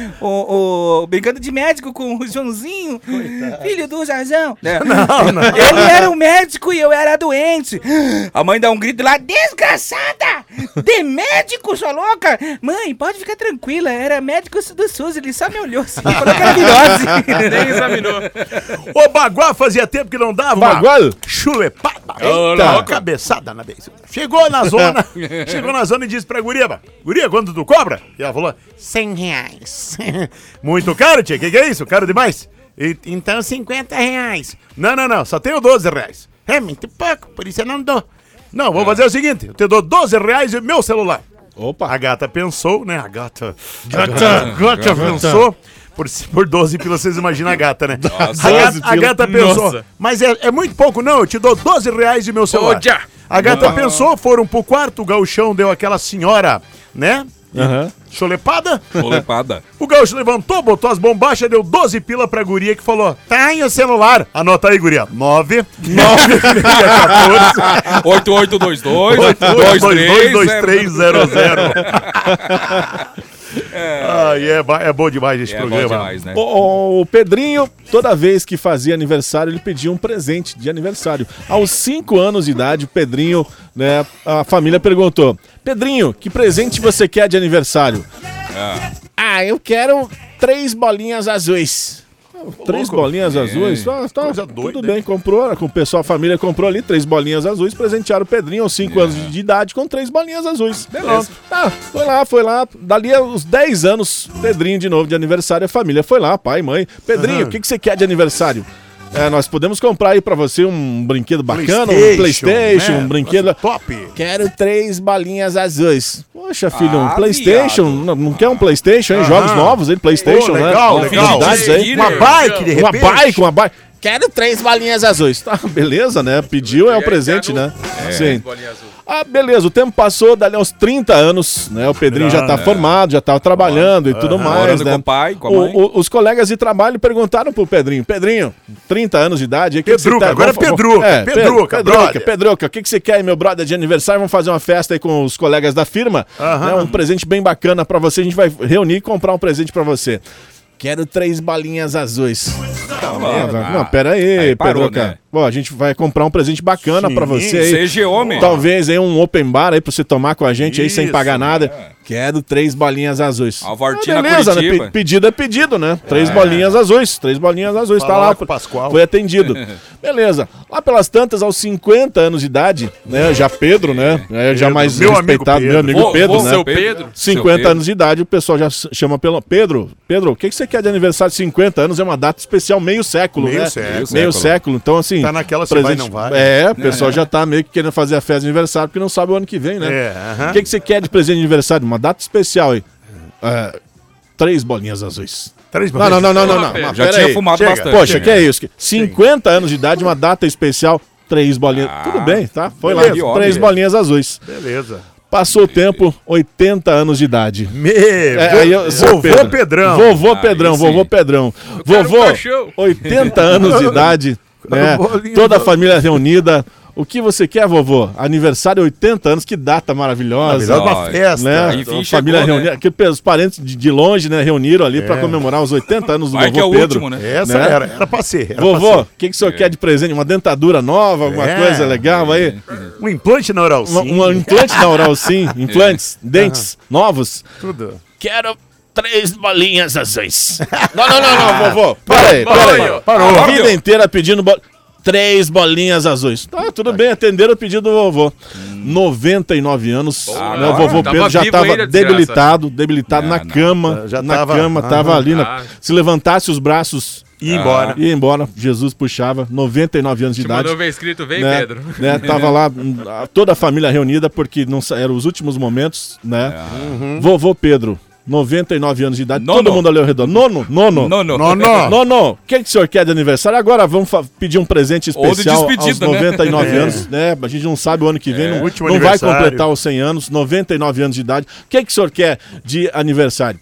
o, o- brincando de médico com o Joãozinho, filho do Jazão. Não, não. Ele era um médico e eu era doente. A mãe dá um grito lá. Desgraçada! De médico, sua louca! Mãe, pode ficar tranquila, era médico do SUS, ele só me olhou assim, falou que era virose. Nem examinou. Ô, Baguá fazia tempo que não dava. Bagual? Chulepada. Ô, Eita, louco. cabeçada na beça. Chegou na zona, chegou na zona e disse pra guria, guria, quanto tu cobra? E ela falou, cem reais. Muito caro, tia, que que é isso? Caro demais? E- então cinquenta reais. Não, não, não, só tenho doze reais. É muito pouco, por isso eu não dou. Não, vou fazer o seguinte, eu te dou doze reais e meu celular. Opa. A gata pensou, né? A gata. Gata, A gata, gata. pensou. Por, por doze pilas, vocês imaginam a gata, né? Nossa. a, gata, doze a pila. gata pensou, Nossa. mas é, é muito pouco, não, eu te dou doze reais de meu celular. Ô, já. A gata pensou, foram pro quarto, o gauchão deu aquela senhora, né? Aham. Cholepada. Cholepada. O gaúcho levantou, botou as bombachas, deu doze pila pra guria que falou, tá aí o celular. Anota aí, guria. nove, nove, quatorze, oito oito dois dois, dois dois dois dois três, três zero zero. Ai, é, ba- é bom demais esse É bom programa. demais, né? O, o- o Pedrinho, toda vez que fazia aniversário, ele pedia um presente de aniversário. Aos cinco anos de idade, o Pedrinho, né, a família perguntou: Pedrinho, que presente você quer de aniversário? Ah. Ah, eu quero três bolinhas azuis. Três louco. bolinhas É. azuis? Tá, tá, Coisa tudo doida, bem, comprou, com o pessoal, a família comprou ali três bolinhas azuis, presentearam o Pedrinho aos cinco anos de idade com três bolinhas azuis. Beleza. Tá, foi lá, foi lá. Dali aos dez anos, Pedrinho de novo de aniversário, a família foi lá, pai, mãe. Pedrinho, o Aham. que, que você quer de aniversário? É, nós podemos comprar aí pra você um brinquedo bacana, PlayStation, um PlayStation, né? um brinquedo. Nossa, top. Quero três balinhas azuis. Poxa, filho, um Ah, PlayStation. Não, não quer um PlayStation, hein? Aham. Jogos novos aí, PlayStation, Pô, né? legal, Com legal. novidades aí. Uma bike, de Uma repente. bike, uma bike. Quero três balinhas azuis. Tá, beleza, né? Pediu, é o presente, né? Sim. Ah, beleza, o tempo passou, dali aos trinta anos, né? O Pedrinho já tá É. formado, já tá trabalhando e tudo mais, Morando né? com o pai, com a O- mãe. o- os colegas de trabalho perguntaram pro Pedrinho, Pedrinho, trinta anos de idade... que que você Pedruca, agora é vamos- Pedruca, É, Pedruca, Pedruca, brother. Pedruca, o que que você quer, meu brother, de aniversário? Vamos fazer uma festa aí com os colegas da firma, Aham. né? Um presente bem bacana pra você, a gente vai reunir e comprar um presente pra você. Quero três balinhas azuis. Ah, Não, pera aí, aí parou, Pedroca. né? Pô, a gente vai comprar um presente bacana Sim, pra você aí. seja homem. Talvez aí um open bar aí pra você tomar com a gente aí sem Isso, pagar nada. Quero três bolinhas azuis. Alvortina, Ah, beleza, né? Curitiba. Pe- Pedido é pedido, né? Três bolinhas azuis. Três bolinhas azuis. Fala Tá lá lá. com o Pascoal. Foi atendido. Beleza. Lá pelas tantas, aos cinquenta anos de idade, né? Já Pedro, né? É, já Pedro, mais meu amigo respeitado, meu Pedro. amigo Vô- Pedro, vô- né? seu Pedro. Seu cinquenta Pedro. anos de idade, o pessoal já s- chama pelo Pedro. Pedro, o que, que você quer de aniversário de cinquenta anos? É uma data especial, meio século, Meio né? século. Meio Século. século. Então, assim. Tá naquela se vai, não vai. É, o pessoal já tá meio que querendo fazer a festa de aniversário porque não sabe o ano que vem, né? É, aham. O que, que você quer de presente de aniversário? Uma data especial aí. É, três bolinhas azuis. Três Não, não, não, não, não, não. Pedro. Mas Já pera tinha aí. fumado Chega. bastante. Poxa, né? que é isso? cinquenta anos de idade, uma data especial, três bolinhas. Ah, Tudo bem, tá? Foi beleza, lá, homem. três bolinhas azuis. Beleza. Passou o tempo, oitenta anos de idade. Me... É, vô- aí eu- seu Vovô Pedro. Pedrão. Vovô Aí Pedrão, sim. vovô Pedrão. quero Vovô, um cachorro. oitenta anos de idade, né? bolinha Toda a do- família reunida. O que você quer, vovô? Aniversário oitenta anos, que data maravilhosa. Maravilhosa, uma Ó, festa. Né? Enfim, A família chegou, né? reunida, que os parentes de, de longe, né, reuniram ali É. pra comemorar os oitenta anos do Vai que é vovô o Pedro. último, né? Essa Né? era, era pra ser. Era Vovô, pra o que, que o senhor quer de presente? Uma dentadura nova, alguma É. coisa legal aí? ser. Um implante na oral, Uma, sim. um implante na oral, sim. Implantes, dentes novos. Tudo. Quero três bolinhas azuis. Não, não, não, não, vovô. Para aí, para Parou, aí. parou. A vida inteira pedindo bo... três bolinhas azuis. Tá, tudo bem, atenderam o pedido do vovô. noventa e nove anos, Ah, né, o vovô tava Pedro já vivo estava ainda, desgraça. debilitado, debilitado Não, na não. cama, Já na tava- cama, aham. tava ali, na- Ah. se levantasse os braços, E embora. ia embora, Jesus puxava, noventa e nove anos de Te idade. mandou ver escrito, vem, Né, Pedro. né, tava lá hum, a- toda a família reunida porque não sa- eram os últimos momentos, né? Vovô Pedro, noventa e nove anos de idade, Nono. todo mundo ali ao redor. Nono, nono. Nono. Nono. Nono, o que, que o senhor quer de aniversário? Agora vamos fa- pedir um presente Ou de especial aos despedida, né? noventa e nove É. anos, né? A gente não sabe o ano que vem, É. não, Último não vai aniversário. completar os cem anos, noventa e nove anos de idade. O que, que o senhor quer de aniversário?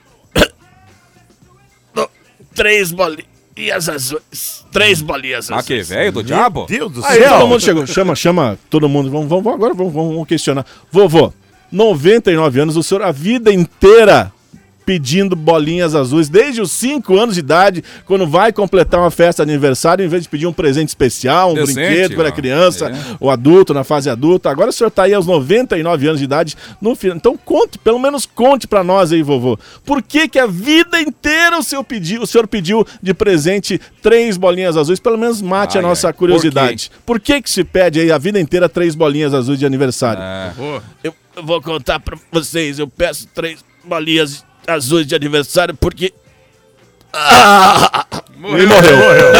Três bolinhas azuis. Três bolinhas Ah, azuis. que velho do diabo? Deus do Aí céu. todo mundo chegou. Chama, chama todo mundo. Vamos, vamos agora vamos, vamos questionar. Vovô, noventa e nove anos, o senhor a vida inteira pedindo bolinhas azuis, desde os cinco anos de idade, quando vai completar uma festa de aniversário, em vez de pedir um presente especial, um Decente, brinquedo para a ó. criança, É. o adulto na fase adulta. Agora o senhor tá aí aos noventa e nove anos de idade, no final. Então conte, pelo menos conte para nós aí, vovô. Por que que a vida inteira o senhor pediu, o senhor pediu de presente três bolinhas azuis? Pelo menos mate Ai, a nossa ai. curiosidade. Por que que se pede aí a vida inteira três bolinhas azuis de aniversário? É. Pô, Eu, eu vou contar pra vocês, eu peço três bolinhas azuis de aniversário porque... Ah! morreu. Ele morreu.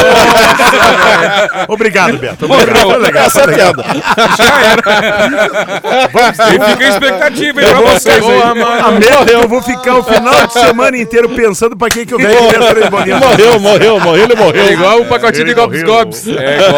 Obrigado, Beto. Morreu. Foi legal, Essa é foi a legal. piada. Já era. Vamos, e fica a expectativa aí pra vocês aí. A merda que eu vou ficar o final de semana inteiro pensando pra quem que eu venho que quer três bolinhas. Morreu, morreu, morreu, ele morreu. É igual o pacotinho Ele de Gobs morreu. Gobs. É igual.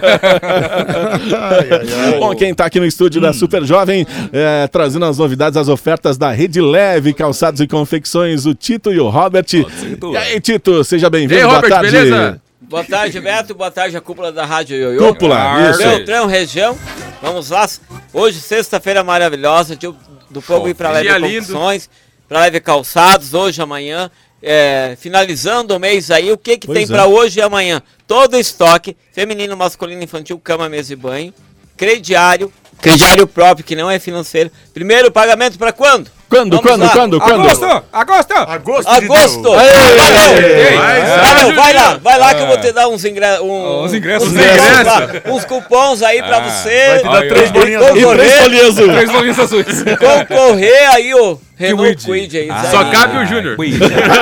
Ai, ai, ai. Bom, quem tá aqui no estúdio da Super Jovem, é, trazendo as novidades, as ofertas da Rede Leve, calçados e confecções, o Tito e o Robert. E aí, Tito, seja bem-vindo. Ei, Boa Robert, tarde. beleza? Boa tarde, Beto. Boa tarde, a cúpula da Rádio Ioiô. Cúpula, isso. Beltrão, região. Vamos lá. Hoje, sexta-feira maravilhosa, dia do povo ir para Leve dia lindo. Confecções, para Leve Calçados, hoje, amanhã. É, finalizando o mês aí, o que que Pois tem é. para hoje e amanhã? Todo estoque, feminino, masculino, infantil, cama, mesa e banho, crediário, crediário próprio, que não é financeiro. Primeiro pagamento para quando? Quando, Vamos quando, lá. quando, quando? Agosto! Agosto! Agosto! Agosto! de Valeu! Deus. Valeu, vai lá, vai lá que eu vou te dar uns ingressos. Uns ingressos. Uns, Uns ingressos ingressos. lá, uns cupons aí pra Ah, você. Vai te dar Aí, três ó. bolinhas E azuis. E três concorrer, bolinhas azuis. Três bolinhas azuis. concorrer aí o Renault Kwid. Kwid aí. Ah, isso Só aí. cabe o Júnior. Kwid.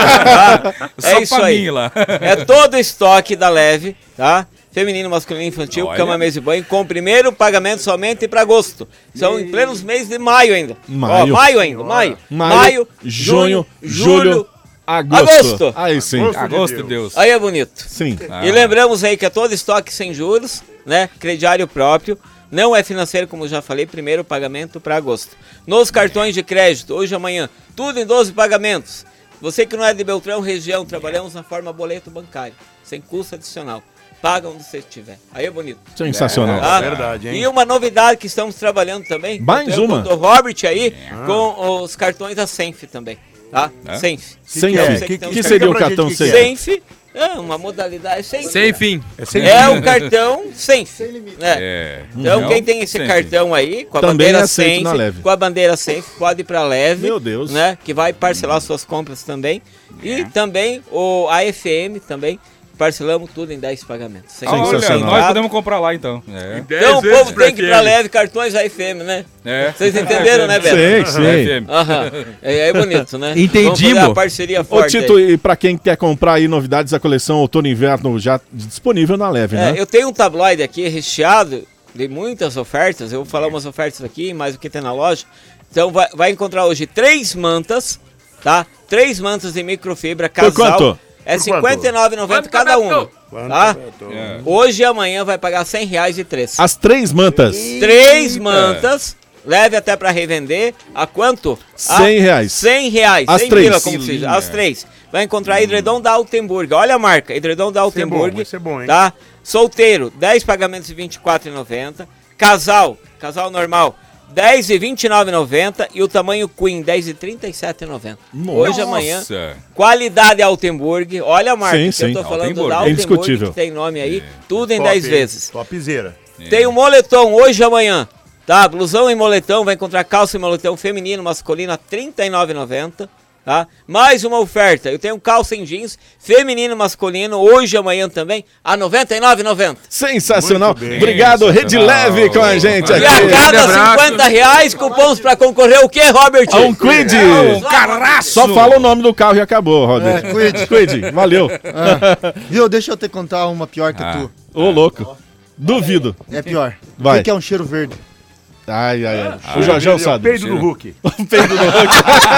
Tá? É Só isso pra aí. mim lá. É todo o estoque da Leve, tá? Feminino, masculino, infantil, Olha. cama, mesa e banho, com primeiro pagamento somente para agosto. São em plenos meses de maio ainda. Maio. Ó, maio ainda, maio. Maio, junho, julho, agosto. agosto. Aí sim. Agosto. Agosto de Deus. Aí é bonito. Sim. Ah. E lembramos aí que é todo estoque sem juros, né? Crediário próprio. Não é financeiro, como já falei, primeiro pagamento para agosto. Nos cartões de crédito, hoje e amanhã, tudo em doze pagamentos. Você que não é de Beltrão, região, trabalhamos na forma boleto bancário, sem custo adicional. Paga onde você estiver. Aí é bonito. Sensacional. Tá? Verdade, hein? E uma novidade que estamos trabalhando também. Mais eu tenho uma? com o Robert aí, com os cartões da Senf também. Tá? É? Senf. Senf. Eu Que- sei que- tem que uns seria o cartões- cartão que Senf? Senf é uma modalidade sem, Sem fim. É sem É fim. o cartão Senf. né? É. Então Não, quem tem esse Senf. cartão aí, com a Também bandeira aceito Senf, na Leve. com a bandeira Senf, pode ir pra Leve. Meu Deus. Né? Que vai parcelar suas compras também. E também o A F M também. Parcelamos tudo em dez pagamentos. Sem Olha, Sensacional. nós podemos comprar lá então. É. Então o povo tem que ir pra Leve cartões A F M, né? É. Vocês entenderam, né, Beto? Sim, sim. F M. Aham. É, é bonito, né? Entendimos. Vamos fazer uma parceria Ô forte Tito, aí. e pra quem quer comprar aí novidades da coleção Outono e Inverno já disponível na Leve, É, né? eu tenho um tabloide aqui recheado de muitas ofertas. Eu vou falar umas ofertas aqui, mais o que tem na loja. Então vai, vai encontrar hoje três mantas, tá? Três mantas de microfibra casal. quanto? É Por quanto? cinquenta e nove reais e noventa Quanto, cada Beto? uma. Tá? Hoje e amanhã vai pagar cem reais e três. As três mantas. Três mantas, leve até pra revender. A quanto? A cem reais. cem reais. As cem três. pila, como se diz. As três. Vai encontrar edredom da Altenburg. Olha a marca, edredom da Altenburg. bom, esse é bom, hein? Tá? Solteiro, dez pagamentos de vinte e quatro reais e noventa. Casal, casal normal, dez e vinte e nove reais e noventa. E o tamanho Queen, dez e trinta e sete reais e noventa. Hoje e amanhã. Nossa. Qualidade Altenburg. Olha a marca Sim, que sim. eu tô falando Altenburg. da Altenburg, Indiscutível. que tem nome aí. Tudo em Top, dez hein? vezes. Topzera. Tem o moletom hoje e amanhã, tá? Blusão e moletom, vai encontrar calça e moletom feminino, masculino a trinta e nove reais e noventa, tá? Mais uma oferta, eu tenho calça em jeans feminino e masculino hoje e amanhã também a noventa e nove reais e noventa. Sensacional. Muito bem. Obrigado, Rede Sensacional. Leve com a gente E aqui. a cada abraço. cinquenta reais, cupons pra concorrer o quê, Robert? A um Quid. Um carraço. Só fala o nome do carro e acabou, Robert. É, Quid. Quid, valeu. Ah, viu? Deixa eu te contar uma pior que Ah. tu. Ô, louco. Duvido. É pior. Vai. O que que é um cheiro verde? Ai, ai, ai. O Jorgão sabe. Peido do Hulk. O peido do Hulk.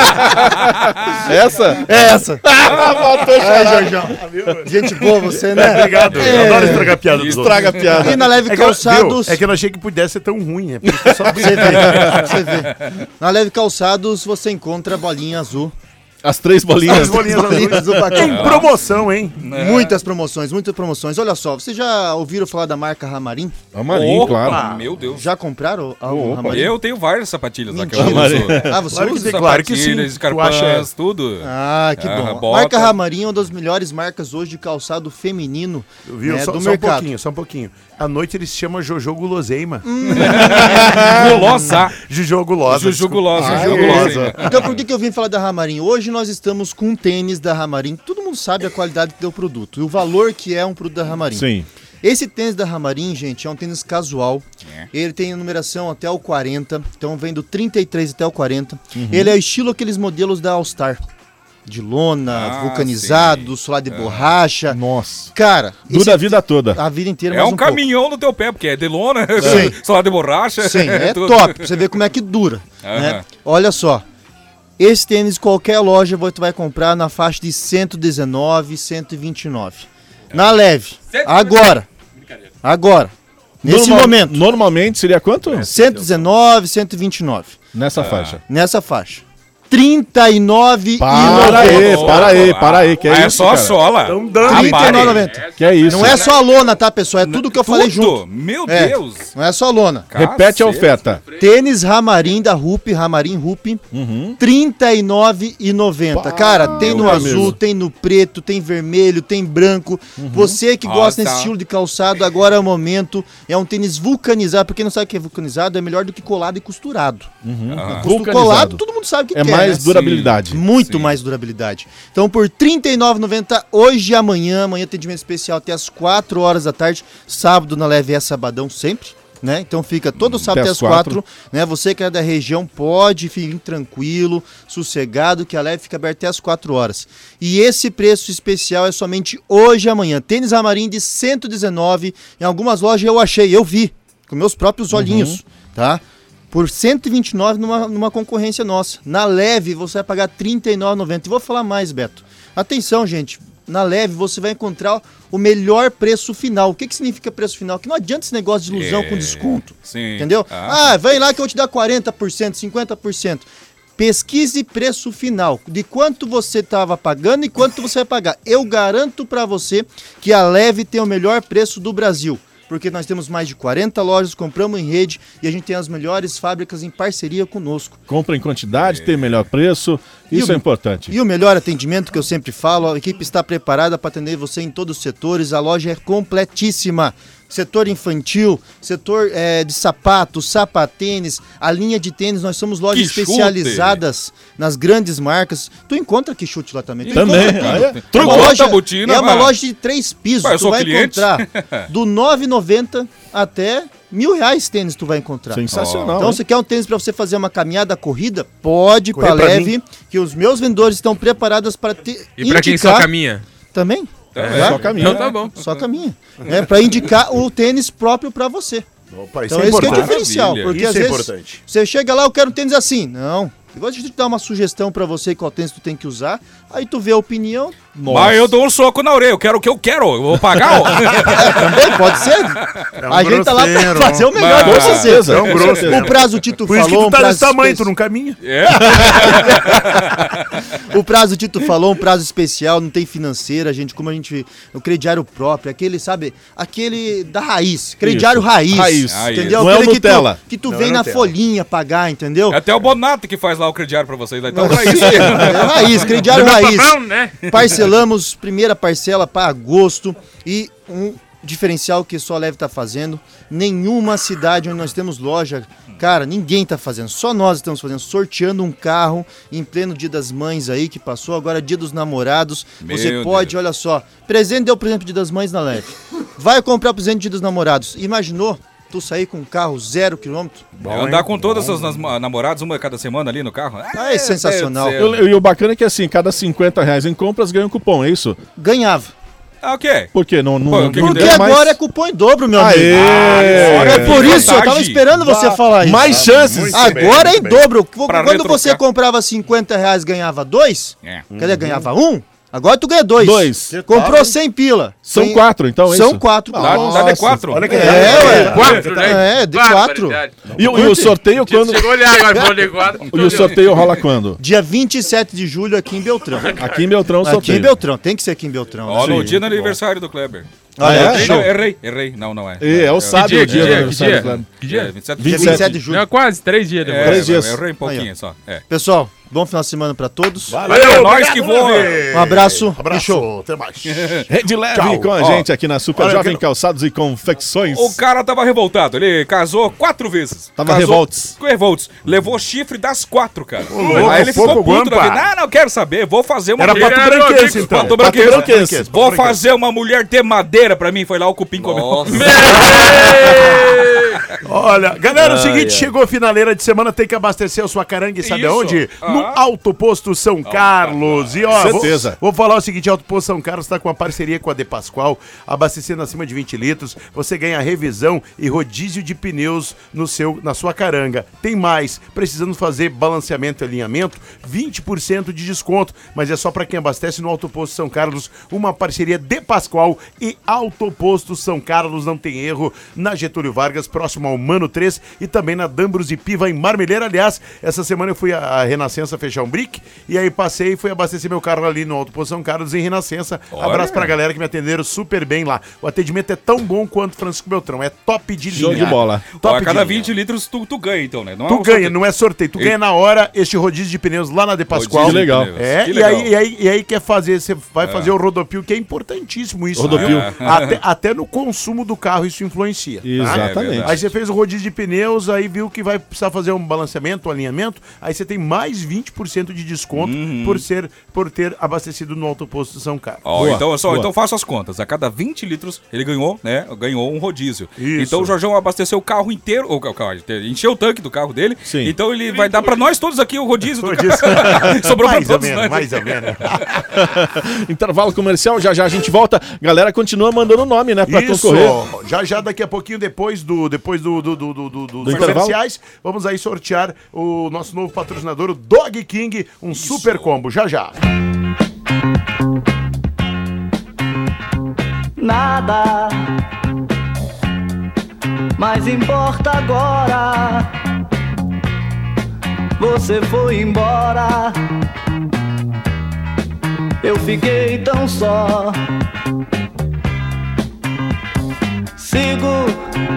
Essa? É essa. Voltou Ai, charada. Jorjão. Gente boa você, né? Obrigado. Eu É. adoro estragar piada dos Estraga a outros. piada. E na Leve É que, eu, Calçados... viu? É que eu não achei que pudesse ser tão ruim. É por isso que eu só... Você vê, você vê. Na Leve Calçados você encontra bolinha azul. As três bolinhas. As bolinhas Bolinha azuis. azul bacana. Em promoção, hein? Muitas promoções, muitas promoções. Olha só, vocês já ouviram falar da marca Ramarim? Amarim, Opa, claro. Meu Deus. Já compraram a, o Opa. Ramarim? Eu tenho várias sapatilhas lá que eu Mentira. uso. Ah, você Claro que usa? tem, claro que sim. Sapatilhas, Tu escarpãs, acha- tudo. Ah, que Ah, bom. bota. Marca Ramarim é uma das melhores marcas hoje de calçado feminino, Viu? né, só, do só um mercado. pouquinho, só um pouquinho. À noite eles chamam Jojo Guloseima. Gulosa. Juju Gulosa. Juju gulosa. Ah, Juju é. gulosa. Então por que, que eu vim falar da Ramarim? Hoje nós estamos com um tênis da Ramarim. Todo mundo sabe a qualidade que tem o produto e o valor que é um produto da Ramarim. Sim. Esse tênis da Ramarim, gente, é um tênis casual. É. Ele tem a numeração até o quarenta, então vem do trinta e três até o quarenta. Ele é estilo aqueles modelos da All Star. De lona, Ah, vulcanizado, solar de borracha. Nossa. Cara, Dura esse- a vida toda. a vida inteira É mais um, pouco. caminhão no teu pé, porque é de lona, Sim. só de borracha. Sim, é tudo. top. Pra você ver como é que dura. Né? Aham. Olha só. Esse tênis, qualquer loja você vai comprar na faixa de cento e dezenove, cento e vinte e nove. Na Leve. Agora. Agora. Nesse Normal- momento. Normalmente seria quanto? cento e dezenove, cento e vinte e nove. Nessa faixa. Nessa faixa. trinta e nove Para aí, para aí, para aí, que é Ah, é isso, só a cara? sola. Tão dando. Ah, trinta e nove pare. e noventa. Que é isso? Não é só a lona, tá, pessoal? É tudo que eu falei Tudo? junto. Meu É, Deus. Não é só a lona. Repete a Cacete. oferta. Tênis Ramarim da Rupi, Ramarim Rupi, Uhum. trinta e nove e noventa. Cara, tem no meu azul, amigo. tem no preto, tem vermelho, tem branco. Você que gosta Nossa. desse estilo de calçado, agora é o momento. É um tênis vulcanizado. Pra quem não sabe o que é vulcanizado, é melhor do que colado e costurado. Aham. Costu- colado, todo mundo sabe o que É que mais mais né? durabilidade. Sim. Muito Sim. mais durabilidade. Então, por trinta e nove reais e noventa centavos, hoje e amanhã, amanhã tem atendimento especial até as quatro horas da tarde, sábado na Leve é sabadão sempre. Né? Então fica todo sábado até as quatro, né? Você que é da região pode vir tranquilo, sossegado, que a Leve fica aberta até as quatro horas. E esse preço especial é somente hoje e amanhã. Tênis Amarim de cento e dezenove reais, em algumas lojas eu achei, eu vi, com meus próprios olhinhos, uhum. tá? Por cento e vinte e nove reais numa, numa concorrência nossa. Na Leve você vai pagar trinta e nove reais e noventa centavos. E vou falar mais, Beto. Atenção, gente. Na Leve você vai encontrar o melhor preço final. O que, que significa preço final? Que não adianta esse negócio de ilusão é, com desconto. Sim. Entendeu? Ah. ah, vem lá que eu vou te dar quarenta por cento, cinquenta por cento. Pesquise preço final. De quanto você estava pagando e quanto você vai pagar. Eu garanto para você que a Leve tem o melhor preço do Brasil. Porque nós temos mais de quarenta lojas, compramos em rede e a gente tem as melhores fábricas em parceria conosco. Compra em quantidade, é. tem melhor preço, isso o, é importante. E o melhor atendimento que eu sempre falo, a equipe está preparada para atender você em todos os setores, a loja é completíssima. Setor infantil, setor é, de sapatos, sapatênis, a linha de tênis, nós somos lojas que especializadas chute. nas grandes marcas. Tu encontra que chute lá também. Tu também. Ah, é. É uma loja, botina, é uma loja de três pisos. Pai, tu vai cliente. encontrar do nove reais e noventa centavos até mil reais tênis tu vai encontrar. Sensacional. Então, você quer um tênis para você fazer uma caminhada, corrida? Pode ir para Leve, que os meus vendedores estão preparados para te E para quem só caminha? Também. É, só caminha. Então tá bom. Só caminha. É para indicar o tênis próprio para você. Opa, então é esse que é o diferencial. Porque isso às é vezes importante. Você chega lá, eu quero um tênis assim. Não. Eu gosto de te dar uma sugestão pra você qual tênis tu tem que usar. Aí tu vê a opinião. Nossa. Mas eu dou um soco na orelha. Eu quero o que eu quero. Eu vou pagar. Ó. É, também pode ser. É um a gente tá lá pra fazer o melhor. Com certeza. É um grosso. O prazo Tito Por falou. Isso que tu tá um desse tamanho, tu não caminha. É. O prazo Tito falou, um prazo especial, não tem financeira, gente, como a gente, o crediário próprio, aquele, sabe, aquele da raiz, crediário raiz, raiz, entendeu? Não aquele é o Nutella. Que tu, que tu Não vem é na Nutella. folhinha pagar, entendeu? É até o Bonato que faz lá o crediário pra vocês. Então, é raiz. É raiz, crediário raiz. Não, né? Parcelamos primeira parcela para agosto e um diferencial que só a Leve tá fazendo, nenhuma cidade onde nós temos loja, cara, ninguém tá fazendo, só nós estamos fazendo, sorteando um carro em pleno Dia das Mães aí que passou, agora Dia dos Namorados, Meu você pode, Deus. olha só, presente deu presente Dia das Mães na Leve, vai comprar o presente Dia dos Namorados, imaginou? Tu sair com um carro zero quilômetro? É andar com todas as nas- namoradas, uma cada semana ali no carro. Ah, é sensacional. Deus do E o- e o bacana é que assim, cada cinquenta reais em compras ganha um cupom, é isso? Ganhava. Ah, o quê? Por quê? Não, não, Pô, o que que Porque deu? agora mais... é cupom em dobro, meu Aê! amigo. Ah, É por isso, eu tava vantagem. esperando você falar isso. Mais chances. Muito Agora bem, é em muito bem. dobro. Pra Quando retrocar. você comprava cinquenta reais, ganhava dois. É. Quer dizer, ganhava um. Agora tu ganha dois. Dois. Comprou cem pila. São Tem- quatro, então, é São isso? quatro. Dá, dá D quatro. Olha que É, legal. ué. Quatro, né? É, D quatro. Barbaridade. E, o- e o sorteio quando... Chegou a olhar agora, falou D quatro. E o sorteio rola quando? Dia vinte e sete de julho aqui em Beltrão. Aqui em Beltrão o Aqui sorteio. em Beltrão, tem que ser aqui em Beltrão. Ó, né? no dia do aniversário do Kleber. Ah, é? Não, Show. errei, errei. Não, não é. E é o sábado, dia, o dia que dia, do que aniversário dia? do Kleber. É, Que dia? vinte e sete de Dia vinte e julho. vinte e sete de julho. Não, quase, três dias depois. É, Três dias. Eu errei um pouquinho Aí, ó. só. É. Pessoal, bom final de semana pra todos. Valeu, é nóis que voa. Um abraço. Abraço, Show. até mais. Rede Leve Tchau. com a Ó, gente aqui na Super olha, eu Jovem quero- Calçados e Confecções. O cara tava revoltado. Ele casou quatro vezes. Tava casou revoltos. Com revoltos. Levou chifre das quatro, cara. louco, Aí ele ficou fogo, puto da guampa. vida. Não, não quero saber. Vou fazer uma Era mulher... pato branquense, então. Pato Pato branquense. branquense, pato Vou branquense. fazer uma mulher ter madeira pra mim. Foi lá o cupim comeu. Olha, galera, é o Ai, seguinte, ai. chegou a finaleira de semana, tem que abastecer a sua caranga e sabe Isso. aonde? Ah. No Alto Posto São Carlos. E ó, Certeza. Vou, vou falar o seguinte, Alto Posto São Carlos está com uma parceria com a De Pascoal, abastecendo acima de vinte litros, você ganha revisão e rodízio de pneus no seu, na sua caranga. Tem mais, precisando fazer balanceamento e alinhamento, vinte por cento de desconto, mas é só para quem abastece no Alto Posto São Carlos, uma parceria De Pascoal e Alto Posto São Carlos, não tem erro, na Getúlio Vargas, próximo ao Mano três e também na Dambros e Piva em Marmeleira. Aliás, essa semana eu fui à à Renascença fechar um brick e aí passei e fui abastecer meu carro ali no Alto Posto São Carlos em Renascença. Olha. Abraço pra galera que me atenderam super bem lá. O atendimento é tão bom quanto Francisco Beltrão, é top de linha. Show de bola. Top Ó, a de cada linha. vinte litros tu, tu ganha, então, né? Não é Tu um ganha, sorteio. não é sorteio, tu E- ganha na hora este rodízio de pneus lá na De Pascoal. Que legal. É, Que e legal. aí, e, aí, e aí quer fazer, você vai fazer o rodopio, que é importantíssimo isso. Rodopio. viu? Até, até no consumo do carro isso influencia. tá? Exatamente. É verdade. Aí Aí você fez o rodízio de pneus, aí viu que vai precisar fazer um balanceamento, um alinhamento, aí você tem mais vinte por cento de desconto Uhum. por, ser, por ter abastecido no autoposto de São Carlos. Ó, Boa, então, só, boa. então faça as contas. A cada vinte litros ele ganhou, né? Ganhou um rodízio. Isso. Então o Jorjão abasteceu o carro inteiro, ou o carro, encheu o tanque do carro dele. Sim. Então ele vai dar pra nós todos aqui o rodízio do Rodízio. carro. Sobrou pra Mais ou todos menos, nós. mais ou menos. Intervalo comercial, já já a gente volta. Galera continua mandando o nome, né? Pra Isso, concorrer. já já daqui a pouquinho, depois do depois do, do, do, do, do, dos intervalo? comerciais, vamos aí sortear o nosso novo patrocinador, o Dog King, um super combo, já já. Nada mais importa agora. Você foi embora, eu fiquei tão só. Sigo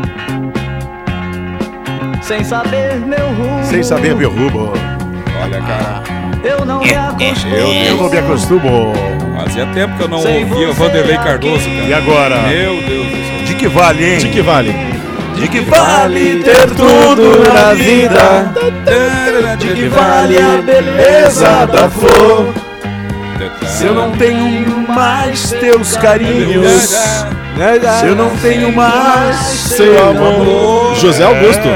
sem saber meu rumo. Sem saber meu rumo. Olha, cara. Eu não me acostumo. Eu, eu não me acostumo. Fazia tempo que eu não Sem ouvia o você Vanderlei aqui. Cardoso, cara. E agora? Meu Deus do céu. De que vale, hein? De que vale? De que vale ter tudo na vida? De que vale a beleza da flor? Se eu não tenho mais teus carinhos, se eu não tenho mais seu amor. José Augusto.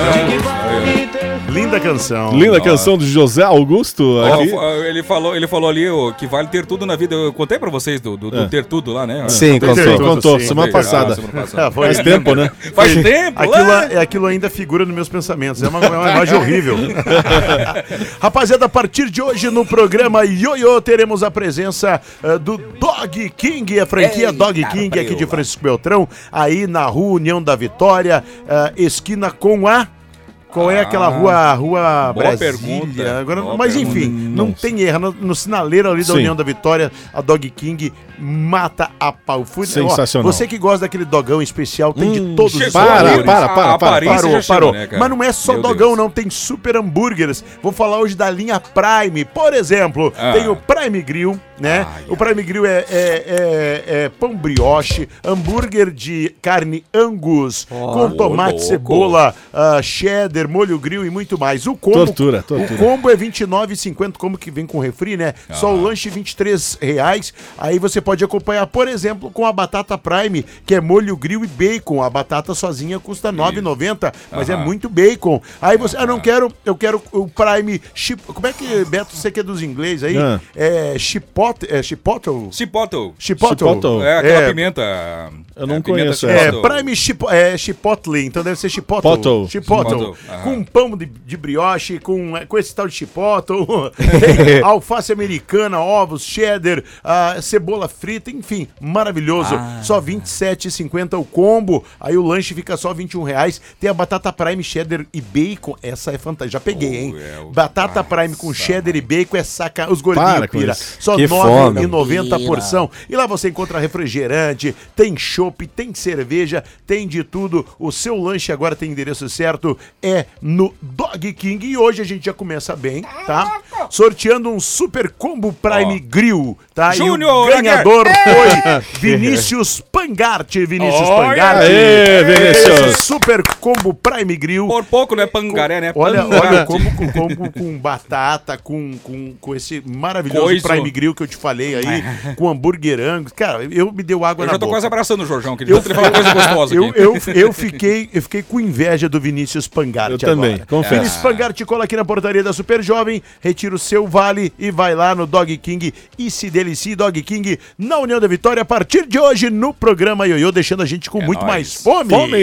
Linda canção. Linda canção do José Augusto. Ó, Aqui. f- ele, falou, ele falou ali ó, que vale ter tudo na vida. Eu contei pra vocês do, do- do É. ter tudo lá, né? Sim, Ter contou, tudo, contou. sim. Semana Ah, passada. semana passada. Ah, foi- Faz tempo, né? Faz tempo, Aquilo, lá. é, aquilo ainda figura nos meus pensamentos. É uma, é uma imagem horrível. Rapaziada, a partir de hoje no programa Ioiô teremos a presença uh, do Dog King, a franquia Eita, Dog King aqui de preula. Francisco Beltrão, aí na Rua União da Vitória, uh, esquina com a... Qual é aquela Ah, rua, rua boa Brasília? pergunta, Agora, boa mas pergunta. enfim, não tem erro. No, no sinaleiro ali da Sim. União da Vitória, a Dog King mata a pau. Fui- Sensacional. Ó, você que gosta daquele dogão especial, tem de Hum, todos os para, sabores. para, para, A para. aparência Parou, já chama, parou. né, cara? Mas não é só Meu dogão, Deus. não. Tem super hambúrgueres. Vou falar hoje da linha Prime. Por exemplo, Ah. tem o Prime Grill, né? Ai, o Prime Grill é, é- é- é pão brioche, hambúrguer de carne Angus, com tomate, louco. cebola, ah, cheddar, molho grill e muito mais. O combo, Tortura, tortura. O combo é vinte e nove reais e cinquenta centavos, como que vem com refri, né? Só o lanche vinte e três reais. Aí você pode acompanhar, por exemplo, com a batata Prime, que é molho grill e bacon. A batata sozinha custa nove reais e noventa centavos, mas é Aham. muito bacon. Aí você, ah, não quero, eu quero o Prime chip. Como é que, Beto, você que é dos inglês aí? Ah. É chipotle, é chipotle? Chipotle. Chipotle. Chipotle. É aquela É. pimenta. Eu não é, pimenta conheço É, chipotle. Prime chipo, é, chipotle, então deve ser chipotle. Chipotle. Chipotle. Chipotle, aham. Com pão de, de brioche, com, com esse tal de chipotle, tem alface americana, ovos, cheddar, ah, cebola frita, enfim, maravilhoso. Ah. Só vinte e sete reais e cinquenta centavos o combo, aí o lanche fica só vinte e um reais. Tem a batata Prime, cheddar e bacon, essa é fantástica, já peguei, hein? Oh, é o- Batata Prime com cheddar e bacon é saca, os gordinhos Para com pira. isso. Só Que nove reais e fome. noventa centavos a Pira. porção. E lá você encontra refrigerante, tem chopp, tem cerveja, tem de tudo. O seu lanche agora tem endereço certo, é no Dog King. E hoje a gente já começa bem, tá? Sorteando um super combo Prime Ó. Grill, tá? Júnior e o ganhador foi Vinícius Pangarte. Vinícius Olha Pangarte. aí, Vinícius. Esse super combo Prime Grill. Por pouco não é pangaré, né? Olha, Pangarte. olha o combo com, combo com batata, com, com, com esse maravilhoso Coiso. Prime Grill que eu te falei aí, com hambúrguer Angus. Cara, eu me deu água Eu na já tô boca. quase abraçando o Jorjão, que ele Eu, vai falar coisa gostosa eu, aqui. eu, eu, fiquei, eu fiquei com inveja do Vinícius Pangarte Eu também, agora. confesso. Vinícius Pangarte cola aqui na portaria da Super Jovem, retira o seu vale e vai lá no Dog King e se delicie. Dog King na União da Vitória a partir de hoje no programa Ioiô, deixando a gente com É muito nóis. mais fome. Fome!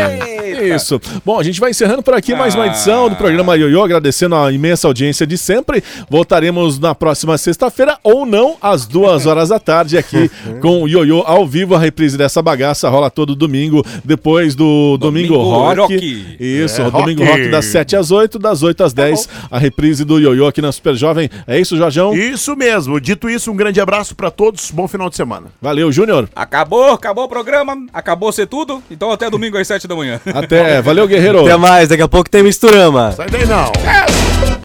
Isso. Bom, a gente vai encerrando por aqui mais uma Ah. edição do programa Ioiô, agradecendo a imensa audiência de sempre. Voltaremos na próxima sexta-feira, ou não, às duas horas da tarde, aqui com o Ioiô ao vivo. A reprise dessa bagaça rola todo domingo, depois do Domingo, Domingo Rock. Rock. Isso, É, o Domingo rock. Rock das sete às oito, das oito às dez, a reprise do Ioiô aqui na Super Jovem. É isso, Jorjão? Isso mesmo. Dito isso, um grande abraço pra todos. Bom final de semana. Valeu, Júnior. Acabou, acabou o programa, acabou ser tudo. Então até domingo às sete da manhã. Até. Valeu, Guerreiro. Até mais, daqui a pouco tem Misturama. Sai daí não. É